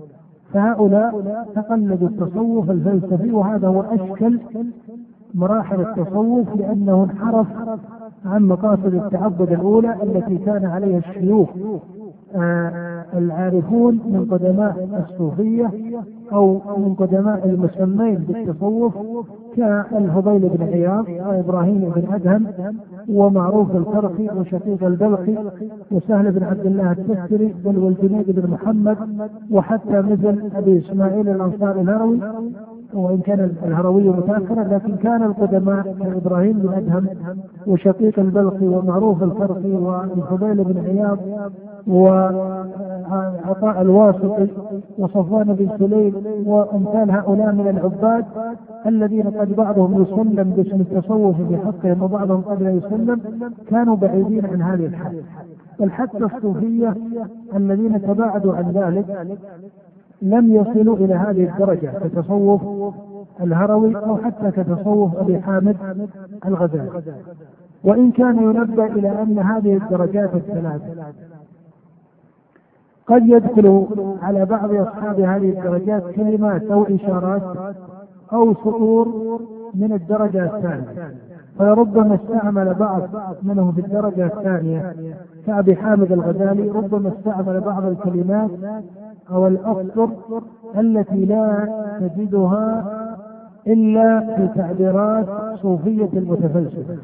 [SPEAKER 1] فهؤلاء تقلدوا التصوف الفلسفي، وهذا هو أشكل مراحل التصوف، لأنه انحرف عن مقاصد التعبد الأولى التي كان عليها الشيوخ آه العارفون من قدماء الصوفية أو من قدماء المسمين بالتصوف كالفضيل بن عياض وإبراهيم بن أدهم ومعروف الكرخي وشقيق البلخي وسهل بن عبد الله التستري بل والجنيد بن محمد، وحتى مثل أبي إسماعيل الأنصاري الهروي، وإن كان الهروي متأخرا لكن كان القدماء كإبراهيم بن أدهم وشقيق البلخي ومعروف الكرخي والفضيل بن عياض وعطاء الواسطي وصفوان بن سليم وأمثال هؤلاء من العباد الذين قد بعضهم يسلم باسم التصوف في حقهم وبعضهم قد لا يسلم، كانوا بعيدين عن هذه الحال. بل حتى الصوفية الذين تباعدوا عن ذلك لم يصلوا إلى هذه الدرجة كتصوف الهروي أو حتى كتصوف أبي حامد الغزالي، وإن كان ينبه إلى أن هذه الدرجات الثلاث قد يدخل على بعض أصحاب هذه الدرجات كلمات أو إشارات أو سطور من الدرجة الثانية، فربما استعمل بعض منهم في الدرجة الثانية كأبي حامد الغزالي، ربما استعمل بعض الكلمات أو الأسطر التي لا تجدها إلا في تعبيرات صوفية المتفلسفة.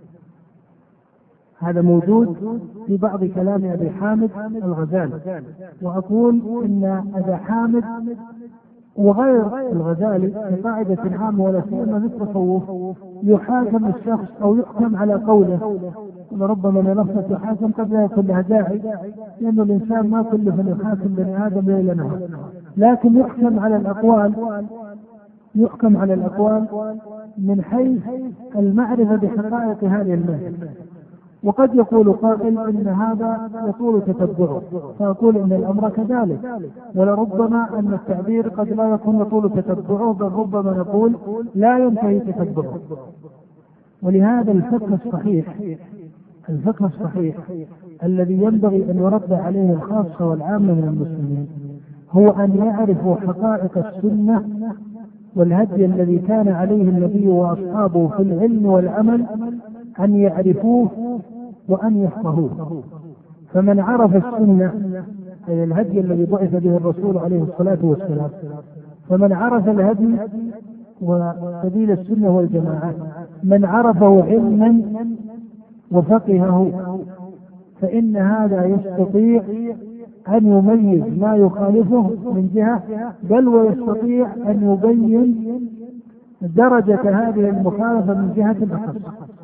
[SPEAKER 1] هذا موجود في بعض كلام أبي حامد الغزالي. وأقول إن أبا حامد وغير الغزالي كقاعدة عامة ولا سيما في التصوف يحاكم الشخص أو يحكم على قوله، وربما من نفسه يحاكم قد لا يكون لها داعي، لأنه الإنسان ما كله من يحاكم بني آدم ليل نهار، لكن يحكم على الأقوال يحكم على الأقوال من حيث المعرفة بحقائق هذه المادة. وقد يقول قائل إن هذا يطول تتبعه، فأقول إن الأمر كذلك، ولربما أن التعبير قد لا يكون يطول تتبعه، بل ربما نقول لا ينتهي تتبعه. ولهذا الفقه الصحيح الفقه الصحيح الذي ينبغي أن يرد عليه الخاصة والعامة من المسلمين هو أن يعرفوا حقائق السنة والهدي الذي كان عليه النبي وأصحابه في العلم والعمل، أن يعرفوه وأن يفقهوه. فمن عرف السنة أي الهدي الذي بعث به الرسول عليه الصلاة والسلام، فمن عرف الهدي وسبيل السنة والجماعة، من عرفه علما وفقهه، فإن هذا يستطيع أن يميز ما يخالفه من جهة، بل ويستطيع أن يبين درجة هذه المخالفة من جهة أخرى.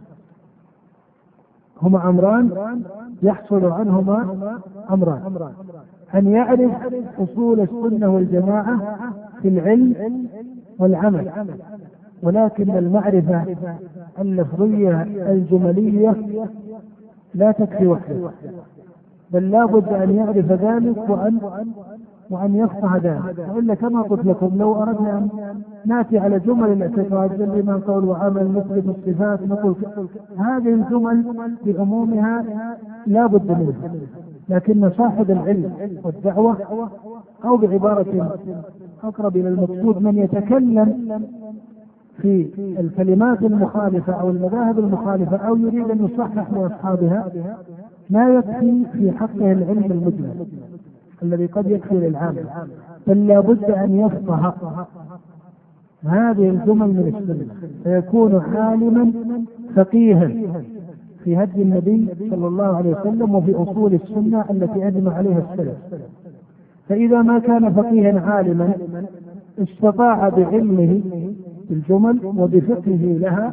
[SPEAKER 1] هما أمران يحصل عنهما أمران: أن يعرف أصول السنة والجماعة في العلم والعمل، ولكن المعرفة اللفظية الجملية لا تكفي وحده، بل لا بد أن يعرف ذلك وأن وأن يفقه ذلك. وإلا كما قلت لكم لو أردنا أن نأتي على جمل الاعتقاد لمن قول وعمل مثل الصفات، نقول هذه الجمل بعمومها لا بد منها، لكن صاحب العلم والدعوة أو بعبارة أقرب إلى المقصود من يتكلم في الكلمات المخالفة أو المذاهب المخالفة أو يريد أن يصحح لأصحابها، ما يكفي في حقه العلم المجمل الذي قد يكفي للعام، بل لا بد أن يفقه هذه الجمل من السنة، فيكون عالما فقيها في هدي النبي صلى الله عليه وسلم وفي أصول السنة التي أجمع عليها السلف. فإذا ما كان فقيها عالما استطاع بعلمه الجمل وبفقهه لها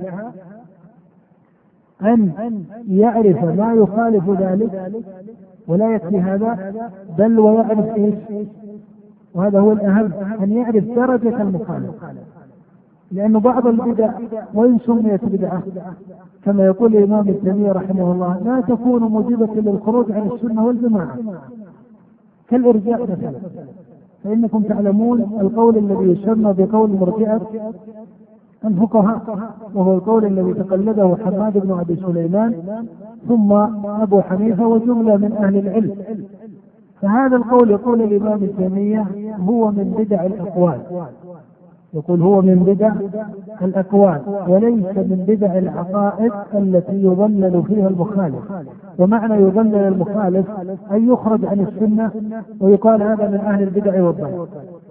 [SPEAKER 1] أن يعرف ما يخالف ذلك، ولا يكفي هذا بل ويعرف إيش، وهذا هو الأهم، أن يعرف درجة المخالف. لأن بعض البدع وإن سميت بدعة كما يقول الإمام ابن تيمية رحمه الله لا تكون موجبة للخروج عن السنة والجماعة، كالإرجاء مثلا. فإنكم تعلمون القول الذي يسمى بقول مرجئة الفقهاء، وهو القول الذي تقلده حماد بن أبي سليمان ثم أبو حنيفة وجملة من أهل العلم. فهذا القول يقول الإمام ابن تيمية هو من بدع الأقوال، يقول هو من بدع الأقوال وليس من بدع العقائد التي يضلل فيها المخالف. ومعنى يضلل المخالف أن يخرج عن السنة ويقال هذا من أهل البدع والضلال.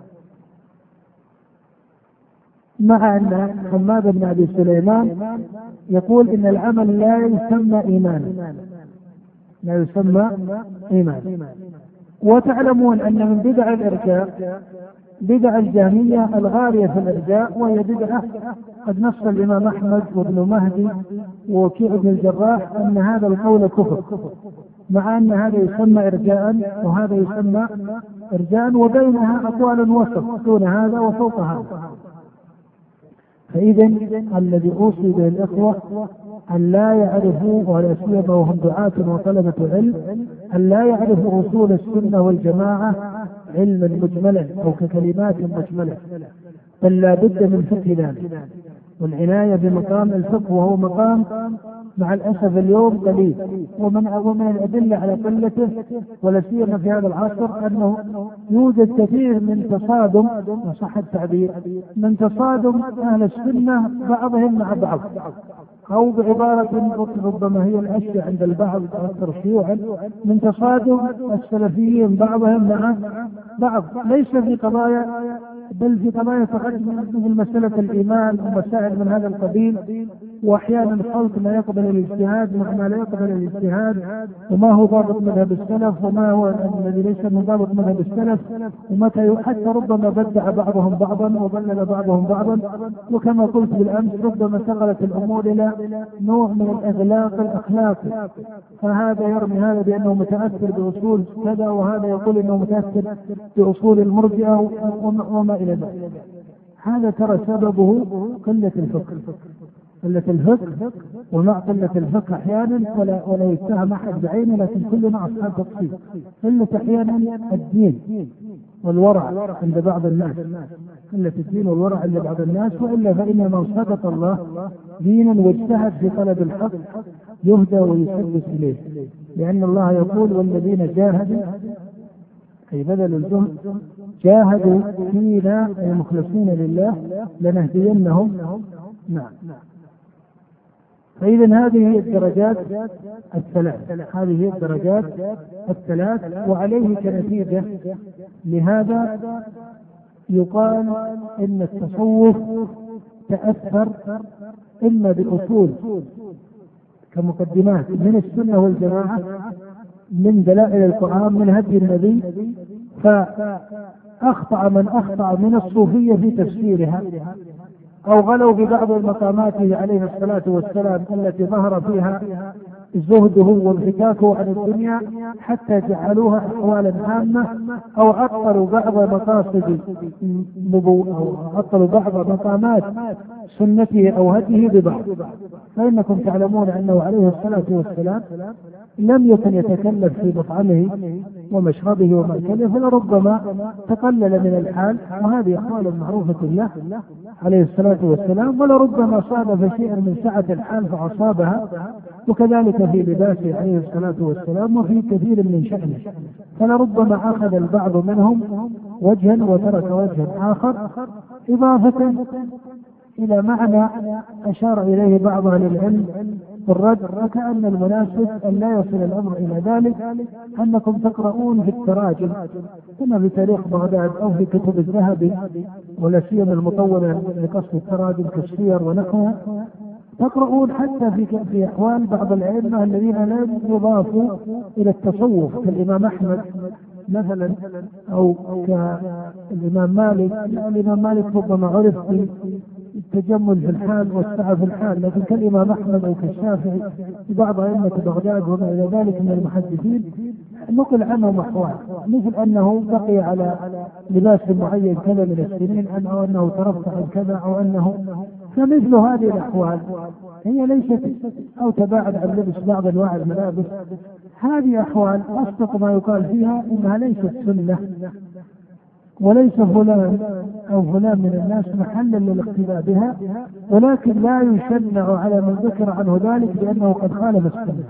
[SPEAKER 1] مع أن حماد بن أبي سليمان يقول إن العمل لا يسمى إيمانا، لا يسمى إيمانا. وتعلمون أن من بدع الإرجاء بدع الجهمية الغالية في الإرجاء، وهي بدعة قد نص الإمام أحمد وابن مهدي ووكيع بن الجراح أن هذا القول كفر، مع أن هذا يسمى إرجاء وهذا يسمى إرجاء، وبينها أقوال وسط دون هذا وفوق هذا. فإذا الذي أوصي به الإخوة أن لا يعرفوا، ولا سيما وهم دعاة وطلبة علم، أن لا يعرفوا أصول السنة والجماعة علما مجملا أو ككلمات مجملة، بل لا بد من فقه ذلك والعناية بمقام الفقه، وهو مقام مع الأسف اليوم قليل. ومن ومن الأدلة على قلته ولا سيما في هذا العصر أنه يوجد كثير من تصادم، إن صح التعبير، من تصادم أهل السنة بعضهم مع بعض، أو بعبارة ربما هي الأشياء عند البعض أكثر شيوعا، من تصادم السلفيين بعضهم مع بعض، ليس في قضايا بل في قضايا فقط مثل مسألة الإيمان ومسائل من هذا القبيل، وأحيانا خلط ما يقبل الاجتهاد مع ما لا يقبل الاجتهاد، وما هو ضابط مذهب السلف وما هو الذي ليس من ضابط مذهب السلف، ومتى حتى ربما بدع بعضهم بعضا وضلل بعضهم بعضا. وكما قلت بالأمس ربما انتقلت الأمور إلى نوع من الإغلاق الأخلاقي، فهذا يرمي هذا بأنه متأثر بأصول كذا، وهذا يقول أنه متأثر بأصول المرجئة وما إلى ذلك. هذا ترى سببه قلة الفقه، قلة الفقه، ومع قلة الفقه أحيانا ولا ولا يتهم أحد بعينه، لكن كلنا أصحاب تقصير. قلة أحيانا الدين والورع عند بعض الناس، قلة الدين والورع عند بعض الناس، وإلا فإن من صدق الله دينا واجتهد في طلب الحق يهدى ويسدس إليه، لأن الله يقول والذين جاهدوا أي بذلوا الجهد جاهدوا فينا أي مخلصين لله لنهدينهم. نعم. فإذا هذه هي الدرجات الثلاث، هذه هي الدرجات الثلاث. وعليه كنتيجة لهذا يقال إن التصوف تأثر إما بأصول كمقدمات من السنة والجماعة، من دلائل القرآن، من هدي النبي، فأخطأ من أخطأ من الصوفية في تفسيرها، أو غلوا ببعض المقاماته عليه الصلاة والسلام التي ظهر فيها زهده وانفكاكه عن الدنيا حتى جعلوها أحوالا هامة، أو عطلوا بعض مقاصد نبو أو عطلوا بعض مقامات سنته أو هديه ببعض. فإنكم تعلمون أنه عليه الصلاة والسلام لم يكن يتكلف في مطعمه ومشربه ومأكله، فلربما تقلل من الحال، وهذه أحوال معروفة له عليه الصلاة والسلام، ولربما صادف شيئا من سعة الحال فأصابها، وكذلك في لباسه عليه الصلاة والسلام وفي كثير من شأنه، فلربما أخذ البعض منهم وجها وترك وجها آخر، إضافة إلى معنى أشار إليه بعض أهل العلم بالرد، وكأن المناسب أن لا يصل الأمر إلى ذلك أنكم تقرؤون في التراجم كما في تاريخ بغداد أو في كتب الذهبي، ولا سيما المطولة لقصد التراجم كالسير ونحوها، تقرؤون حتى في في أحوال بعض الأئمة الذين لم يضافوا إلى التصوف كالإمام أحمد مثلا، أو كالإمام مالك. الإمام مالك ربما عرف التجمل في الحال والسعة في الحال، لكن كالإمام أحمد أو كالشافعي في بعض أئمة بغداد وما إلى ذلك من المحدثين نقل عنهم أحوال، مثل أنه بقي على لباس معين كذا من السنين، أو أنه ترفع عن كذا، أو أنه، فمثل هذه الأحوال هي ليست، أو تباعد عن لبس بعض أنواع الملابس، هذه أحوال أصدق ما يقال فيها إنها ليست سنة، وليس فلان أو فلان من الناس محلا للاقتداء بها، ولكن لا يشنع على من ذكر عنه ذلك بأنه قد خالف السنة،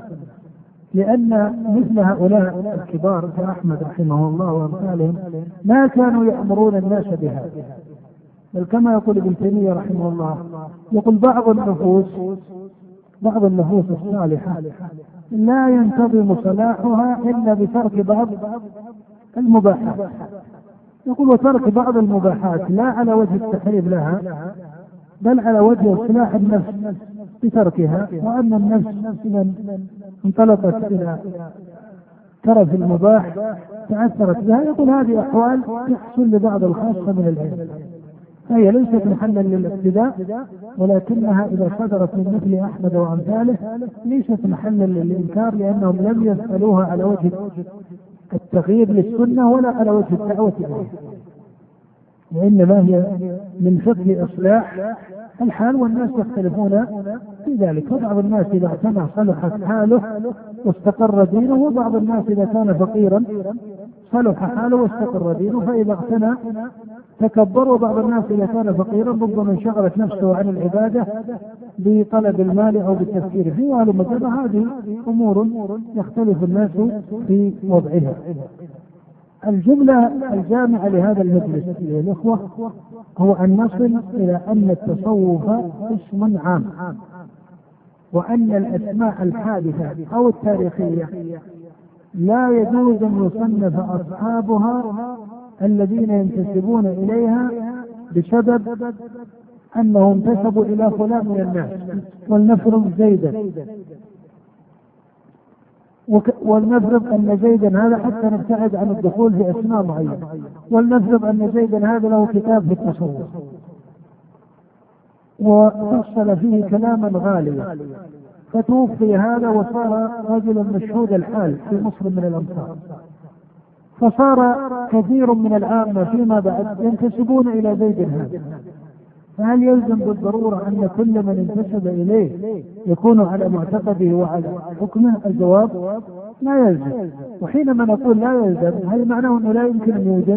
[SPEAKER 1] لأن مثل هؤلاء الكبار كأحمد رحمه الله وأمثالهم ما كانوا يأمرون الناس بها، بل كما يقول ابن تيمية رحمه الله، يقول بعض النفوس بعض النفوس الصالحة لا ينتظم صلاحها إلا بترك بعض المباحات، يقول وترك بعض المباحات لا على وجه التحريم لها بل على وجه إصلاح النفس بتركها، وأن النفس إذا انطلقت إلى ترف المباح تأثرت بها، يقول هذه أحوال تحصل لبعض الخاصة من العلم، فهي ليست محلا للاقتداء، ولكنها إذا صدرت من مثل أحمد وأمثاله ليست محلا للإنكار، لأنهم لم يسألوها على وجه التغيير للسنة ولا على وجه الدعوة إليه، وإنما هي من فضل إصلاح الحال، والناس يختلفون في ذلك، فبعض الناس إذا اعتنى صلحت حاله واستقر دينه، وبعض الناس إذا كان فقيرا صلح حاله واستقر دينه، فإذا اعتنى تكبر، وبعض الناس إذا كان فقيرا ربما انشغلت نفسه عن العبادة بطلب المال أو بالتفكير فيه، وهذه هذه أمور يختلف الناس في وضعها. الجملة الجامعة لهذا المجلس يا الإخوة هو أن نصل إلى أن التصوف اسم عام، وأن الأسماء الحادثة أو التاريخية لا يجوز أن يصنف أصحابها الذين ينتسبون إليها بسبب أنهم انتسبوا إلى فلان من الناس، ولنفرض زيدا، ولنفرض أن زيدا هذا حتى نبتعد عن الدخول في أسماء معينة، ولنفرض أن زيدا هذا له كتاب في التصوف وفصل فيه كلاما غاليا، فتوفي هذا وصار رجلا مشهود الحال في مصر من الأمصار، فصار كثير من العامة فيما بعد ينتسبون إلى زيد هذا، فهل يلزم بالضرورة أن كل من انتسب إليه يكون على معتقده وعلى حكمه؟ الجواب لا يلزم. وحينما نقول لا يلزم هل معناه أنه لا يمكن أن يوجد؟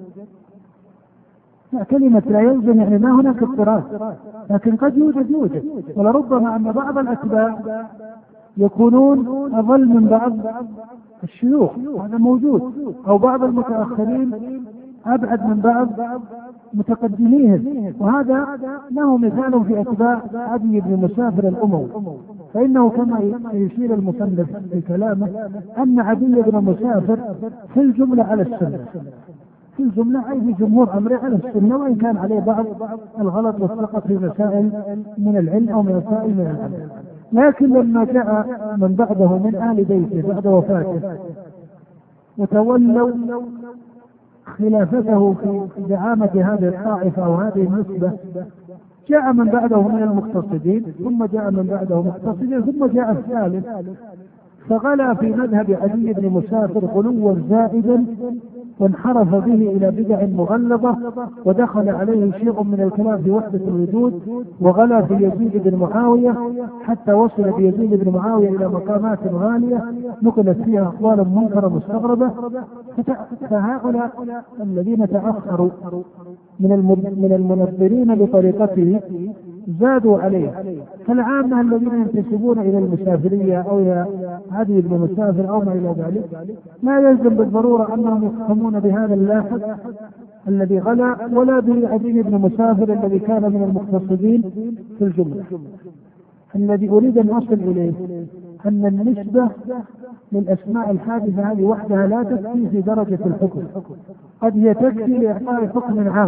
[SPEAKER 1] كلمة لا يلزم يعني ما هناك اضطراب، لكن قد يوجد يوجد ولربما أن بعض الأتباع يكونون أضل من بعض الشيوخ، هذا موجود، أو بعض المتأخرين أبعد من بعض متقدميهم، وهذا له مثال في أتباع عدي بن مسافر الأموي، فإنه كما يشير المصنف في كلامه أن عدي بن مسافر في الجملة على السنة، في الجملة أي في جمهور أمره على السنة، وإن كان عليه بعض الغلط والسقط في مسائل من العلم أو مسائل من العلم، لكن لما جاء من بعده من آل بيته بعد وفاته وتولوا خلافته في زعامة هذه الطائفة أو هذه النسبة، جاء من بعده من المقتصدين، ثم جاء من بعده مقتصدين، ثم جاء الثالث فغلا في مذهب علي بن مسافر غلوا زائدا، وانحرف به إلى بدع مغلظة، ودخل عليه شيء من الكلام في وحدة الوجود، وغلا في يزيد بن معاوية حتى وصل بيزيد بن معاوية إلى مقامات غالية نقلت فيها أقوال منكرة مستغربة. فهؤلاء الذين تأخروا من من المنظرين بطريقته زادوا عليه، فالعامة الذين ينتسبون إلى المسافرية أو إلى عدي بن مسافر أو ما إلى ذلك لا يلزم بالضرورة أنهم يفهمون بهذا اللاحق الذي غلا، ولا بعدي بن مسافر الذي كان من المقتصدين في الجملة. الذي أريد أن أصل إليه أن النسبة للأسماء الحادثة هذه وحدها لا تكفي في درجة الحكم، قد هي تكفي لإعطاء حكم عام،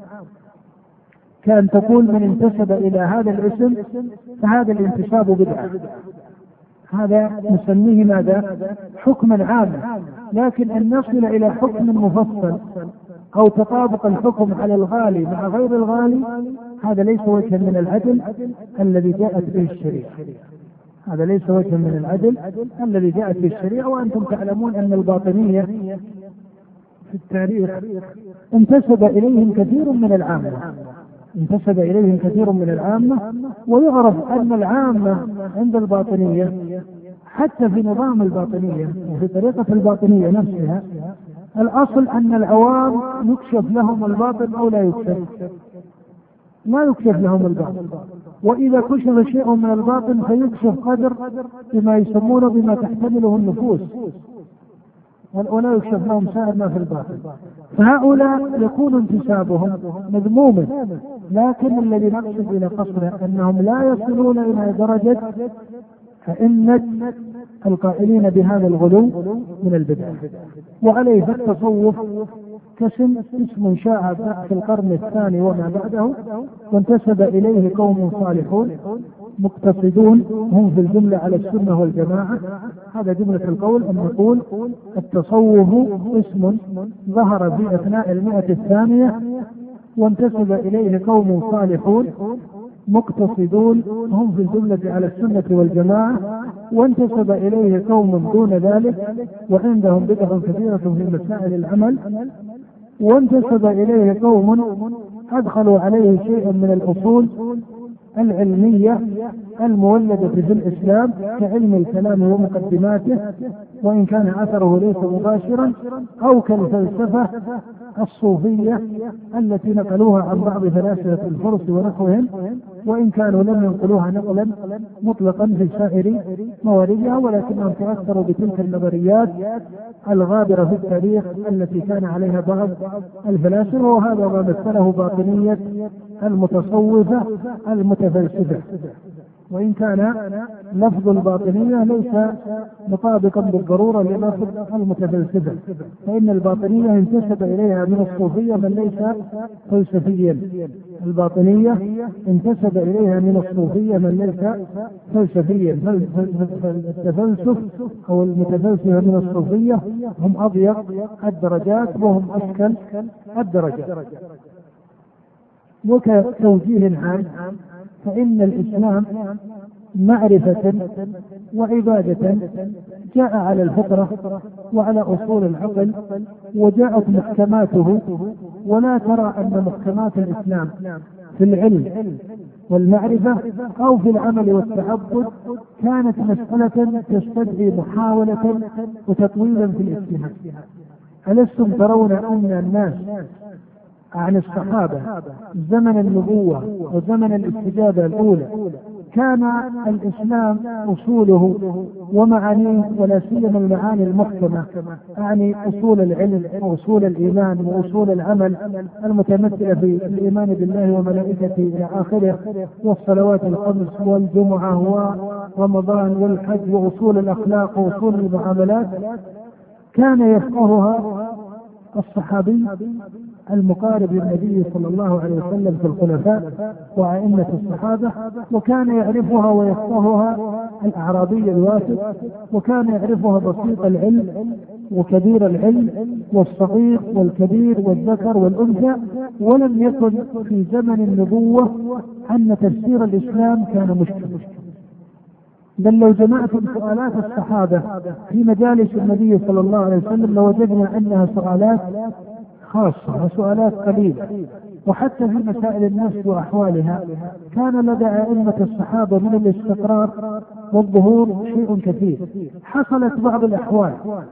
[SPEAKER 1] كأن تقول من انتسب إلى هذا الاسم فهذا الانتساب بدعة، هذا نسميه ماذا؟ حكما عاما. لكن أن نصل إلى حكم مفصل أو تطابق الحكم على الغالي مع غير الغالي هذا ليس وجها من العدل الذي جاءت به الشريعة، هذا ليس وجها من العدل الذي جاءت به الشريعة. وأنتم تعلمون أن الباطنية في التاريخ انتسب إليهم كثير من العامة، انتسب إليهم كثير من العامة، ويعرف أن العامة عند الباطنية حتى في نظام الباطنية وفي طريقة الباطنية نفسها الأصل أن العوام يكشف لهم الباطن أو لا يكشف، لا يكشف لهم الباطن، وإذا كشف شيء من الباطن فيكشف قدر بما يسمونه بما تحتمله النفوس، ولا يكشف لهم سائر ما في الباطن. فهؤلاء يكون انتسابهم مذموما، لكن الذي نقصد إلى قصره أنهم لا يصلون إلى درجة أئمة القائلين بهذا الغلو من البدع. وعليه فالتصوف كاسم اسم شاع في القرن الثاني وما بعده، وانتسب إليه قوم صالحون مقتصدون هم في الجملة على السنة والجماعة. هذا جملة القول، أن نقول التصوف اسم ظهر في أثناء المئة الثانية وانتسب إليه قوم صالحون مقتصدون هم في الجملة على السنة والجماعة، وانتسب إليه قوم دون ذلك وعندهم بدع كثيرة في مسائل العمل، وانتسب إليه قوم أدخلوا عليه شيئا من الأصول العلمية المولدة في الإسلام كعلم الكلام ومقدماته، وإن كان أثره ليس مباشرا، أو كالفلسفة الصوفية التي نقلوها عن بعض فلاسفة الفرس ونحوهم، وإن كانوا لم ينقلوها نقلا مطلقا في سائر مواردها، ولكنهم تأثروا بتلك النظريات الغابرة في التاريخ التي كان عليها بعض الفلاسفة، وهذا ما مثله باطنية المتصوفة المتفلسفة. وإن كان لفظ الباطنية ليس مطابقا بالضرورة للفظ المتفلسفة، فإن الباطنية انتسب إليها من الصوفية من ليس فلسفيا. الباطنية انتسب إليها من الصوفية من ليس فلسفيا. فالتفلسف أو المتفلسفة من الصوفية هم أضيق الدرجات وهم أشكل الدرجات. وكتوجيه عام فإن الإسلام معرفة وعبادة جاء على الفطرة وعلى أصول العقل، وجاءت محكماته، ولا ترى أن محكمات الإسلام في العلم والمعرفة أو في العمل والتعبد كانت مسألة تستدعي محاولة وتطويلا في الاجتهاد. ألستم ترون أن الناس عن الصحابة زمن النبوة وزمن الاستجابة الأولى كان الإسلام أصوله ومعانيه، ولا سيما المعاني المحكمة، يعني أصول العلم وأصول الإيمان وأصول العمل المتمثلة في الإيمان بالله وملائكته إلى آخره، والصلوات الخمس والجمعة ورمضان والحج، وأصول الأخلاق وأصول المعاملات، كان يفقهها الصحابي المقارب للنبي صلى الله عليه وسلم في الخلفاء وأئمة الصحابة، وكان يعرفها ويفقهها الأعرابي الواثق، وكان يعرفها بسيط العلم وكبير العلم والصغير والكبير والذكر والأنثى. ولم يكن في زمن النبوة أن تفسير الإسلام كان مشكلا، بل لو جمعتم سؤالات الصحابة في مجالس النبي صلى الله عليه وسلم لوجدنا أنها سؤالات خاصة وسؤالات قليلة. وحتى في مسائل النفس وأحوالها كان لدى أئمة الصحابة من الاستقرار والظهور شيء كثير. حصلت بعض الأحوال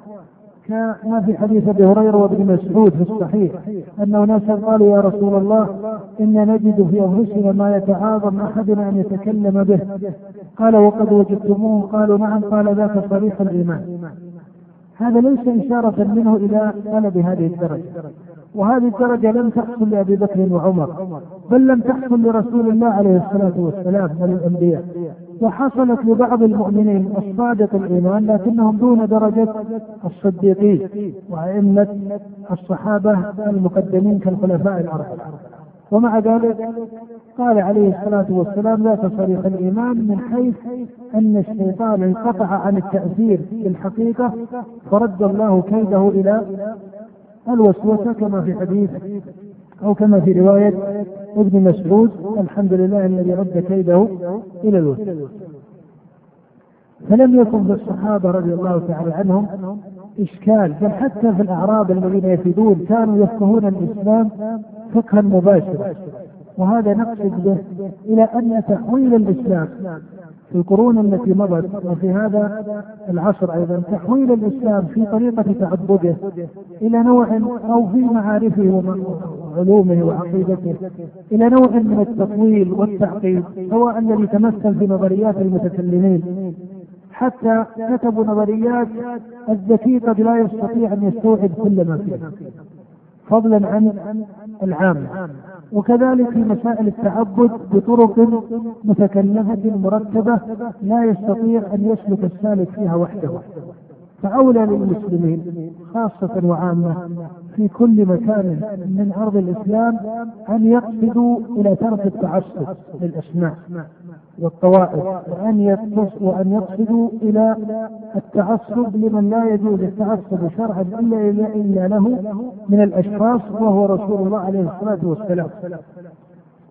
[SPEAKER 1] كما في حديث أبي هريرة وابن مسعود في الصحيح أن ناسا قالوا يا رسول الله إن نجد في أنفسنا ما يتعاظم أحدنا أن يتكلم به، قال وقد وجدتموه؟ قالوا نعم. قال ذاك صريح الإيمان. هذا ليس إشارة منه إلى طلب هذه الدرجة، وهذه الدرجة لم تحصل لأبي بكر وعمر، بل لم تحصل لرسول الله عليه الصلاة والسلام من الأنبياء، وحصلت لبعض المؤمنين الصادق الإيمان لكنهم دون درجة الصديقين وأئمة الصحابة المقدمين كالخلفاء الأربعة. ومع ذلك قال عليه الصلاة والسلام لا تصريح الإيمان، من حيث أن الشيطان انقطع عن التأثير في الحقيقة فرد الله كيده إلى الوسوسة، كما في حديث أو كما في رواية ابن مسعود الحمد لله الذي رد كيده إلى الوسوسة. فلم يكن في الصحابة رضي الله تعالى عنهم إشكال، بل حتى في الأعراب الذين يفيدون كانوا يفقهون الإسلام فقها مباشرا. وهذا نقصد به إلى أن تحويل الإسلام في القرون التي مضت وفي هذا العصر أيضا، تحويل الإسلام في طريقة تعبده إلى نوع أو في معارفه وعلومه وعقيدته إلى نوع من التطويل والتعقيد، سواء الذي تمثل في نظريات المتكلمين، حتى كتبوا نظريات الذكي قد لا يستطيع أن يستوعب كل ما فيه فضلا عن العامة. وكذلك في مسائل التعبد بطرق متكلفة مرتبة لا يستطيع أن يسلك السالك فيها وحده. فأولى للمسلمين خاصة وعامة في كل مكان من أرض الإسلام أن يقصدوا إلى ترك التعصب للأسماء والطوائف، وأن وأن يقصدوا إلى التعصب لمن لا يجوز التعصب شرعا إلا إلا له من الأشخاص، وهو رسول الله عليه الصلاة والسلام.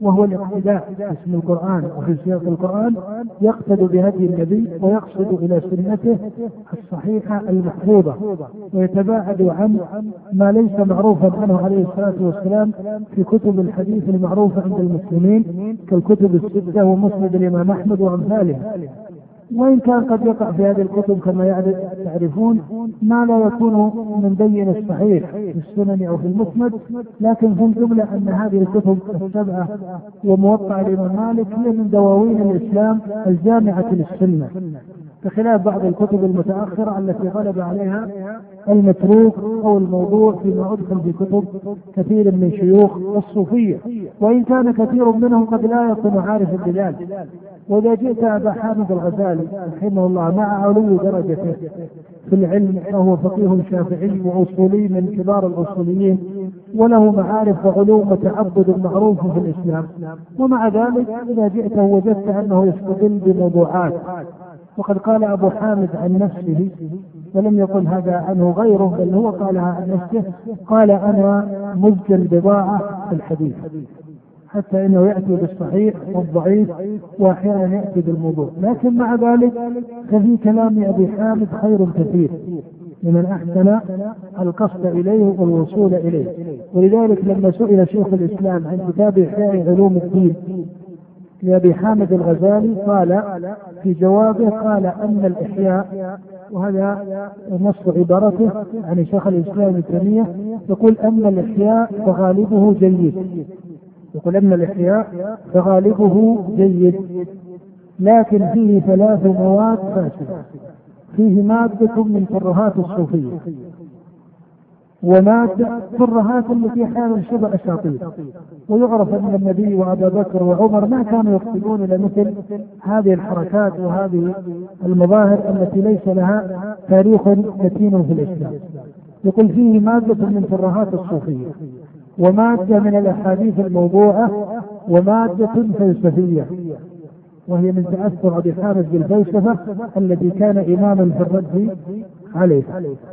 [SPEAKER 1] وهو الاقتداء باسم القرآن وفي سياق القرآن، يقتد بهدي النبي ويقصد إلى سنته الصحيحة المحفوظة، ويتباعد عن ما ليس معروفا عنه عليه الصلاة والسلام في كتب الحديث المعروفة عند المسلمين كالكتب الستة ومسند الإمام أحمد وأمثالها. وإن كان قد يقع في هذه الكتب كما تعرفون ما لا يكون من بين الصحيح في السنن أو في المسند، لكن في الجملة أن هذه الكتب السبعة وموطأ الإمام مالك هي من دواوين الإسلام الجامعة للسنة، بخلاف بعض الكتب المتأخرة التي غلب عليها المتروك أو الموضوع فيما أدخل في كتب كثير من شيوخ الصوفية، وإن كان كثير منهم قد لا يكون عارفا بذلك. وإذا جئت أبا حامد الغزالي رحمه الله مع علو درجته في العلم، فهو فقيه شافعي وأصولي من كبار الأصوليين، وله معارف وعلوم وتعبد معروف في الإسلام، ومع ذلك إذا جئته وجدت أنه يستدل بموضوعات. وقد قال أبو حامد عن نفسه، ولم يقل هذا عنه غيره بل هو قالها عن نفسه، قال أنا مزج البضاعة في الحديث، حتى إنه يأتي بالصحيح والضعيف وأحيانا يأتي بالموضوع. لكن مع ذلك ففي كلام أبي حامد خير كثير لمن أحسن القصد إليه والوصول إليه. ولذلك لما سئل شيخ الإسلام عن كتاب إحياء علوم الدين لأبي حامد الغزالي قال في جوابه، قال أن الإحياء، وهذا نص عبارته عن شيخ الإسلام ابن تيمية، يقول أن الإحياء فغالبه جيد، يقول أن الإحياء فغالبه جيد، لكن فيه ثلاث مواد فاسدة. فيه مادة من ترهات الصوفية، ومادة ترهات التي أحيانا شبه أساطير، ويعرف أن النبي وأبا بكر وعمر ما كانوا يقصدون إلى مثل هذه الحركات وهذه المظاهر التي ليس لها تاريخ متين في الإسلام. يقول فيه مادة من ترهات الصوفية، ومادة من الأحاديث الموضوعة، ومادة فلسفية، وهي من تأثر أبي حامد بالفلسفة الذي كان إماما في الرد عليه.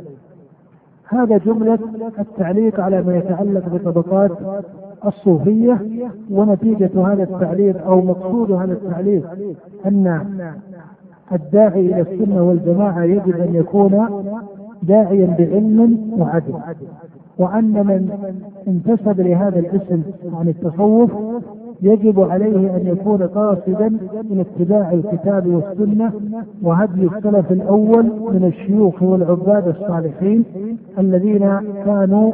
[SPEAKER 1] هذا جملة التعليق على ما يتعلق بطبقات الصوفية. ونتيجة هذا التعليق أو مقصود هذا التعليق أن الداعي إلى السنة والجماعة يجب أن يكون داعيا بعلم وعدل، وأن من انتسب لهذا الاسم عن التصوف يجب عليه أن يكون قاصدا من اتباع الكتاب والسنة وهدي السلف الأول من الشيوخ والعباد الصالحين الذين كانوا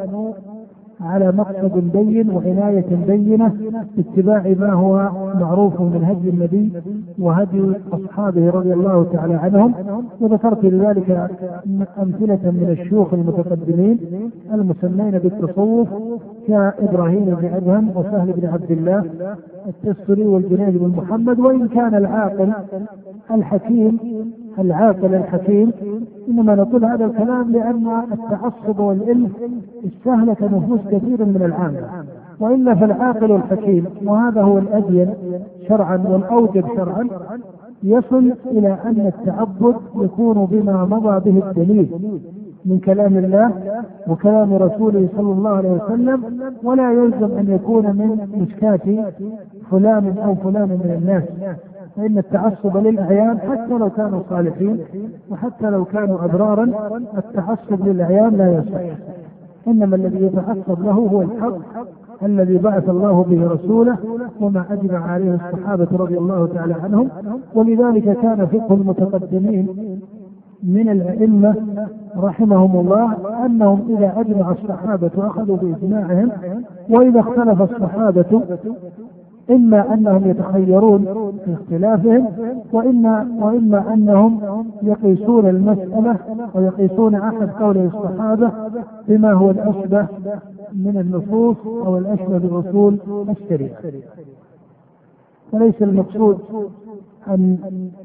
[SPEAKER 1] على مقصد بين وعناية بينة باتباع ما هو معروف من هدي النبي وهدي أصحابه رضي الله تعالى عنهم. وذكرت لذلك أمثلة من الشيوخ المتقدمين المسمين بالتصوف كإبراهيم بن أدهم وسهل بن عبد الله التستري والجنيد بن محمد. وإن كان العاقل الحكيم العاقل الحكيم إنما نقول هذا الكلام لأن التعصب والإلف استهلك نفوس كثير من العامة، وإلا فالعاقل الحكيم، وهذا هو الأدين شرعا والأوجب شرعا، يصل إلى أن التعبد يكون بما مضى به الدليل من كلام الله وكلام رسوله صلى الله عليه وسلم، ولا يلزم أن يكون من مشكاة فلان أو فلان من الناس. فإن التعصب للأعيان حتى لو كانوا صالحين وحتى لو كانوا أبرارا، التعصب للأعيان لا يصح، إنما الذي يتعصب له هو الحق الذي بعث الله به رسوله وما أجمع عليه الصحابة رضي الله تعالى عنهم. ولذلك كان فقه المتقدمين من الأئمة رحمهم الله أنهم إذا أجمع الصحابة أخذوا بإجماعهم، وإذا اختلف الصحابة إما أنهم يتخيرون في اختلافهم، وإما, وإما أنهم يقيسون المسألة ويقيسون أحد قول الصحابة بما هو الأشبه من النصوص أو الأشبه بأصول الشريعة. فليس المقصود أن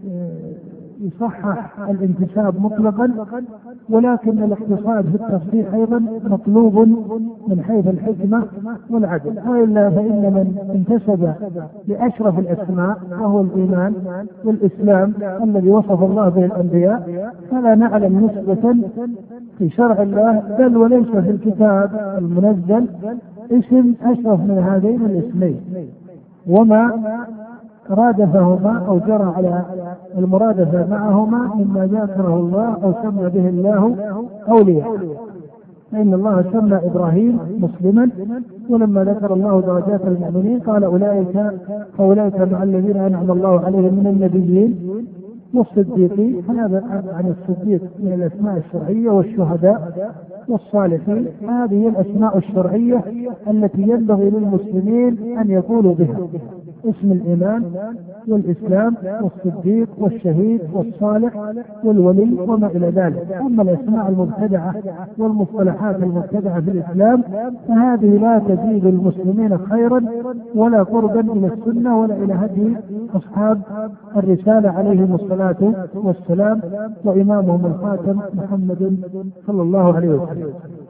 [SPEAKER 1] يصحح الانتساب مطلقا، ولكن الاقتصاد في التصحيح أيضا مطلوب من حيث الحكمة والعدل. وإلا فإن من انتسب لأشرف الأسماء وهو الإيمان والإسلام الذي وصف الله به الأنبياء فلا نعلم نسبة في شرع الله بل وليس في الكتاب المنزل اسم أشرف من هذين الاسمين. وما رادفهما أو جرى على المرادفة معهما مما ذكره الله أو سمى به الله أولياء. فإن الله سمى إبراهيم مسلما، ولما ذكر الله درجات المؤمنين قال أولئك فأولئك مع الذين أنعم الله عليهم من النبيين والصديقين. هذا عن الصديق من الأسماء الشرعية، والشهداء والصالحين. هذه الأسماء الشرعية التي ينبغي للمسلمين أن يقولوا بها، اسم الإيمان والإسلام والصديق والشهيد والصالح والولي وما إلى ذلك. أما الأسماء المبتدعة والمصطلحات المبتدعة في الإسلام فهذه لا تزيد المسلمين خيرا ولا قربا إلى السنة ولا إلى هدي أصحاب الرسالة عليهم الصلاة والسلام، وإمامهم الخاتم محمد صلى الله عليه وسلم.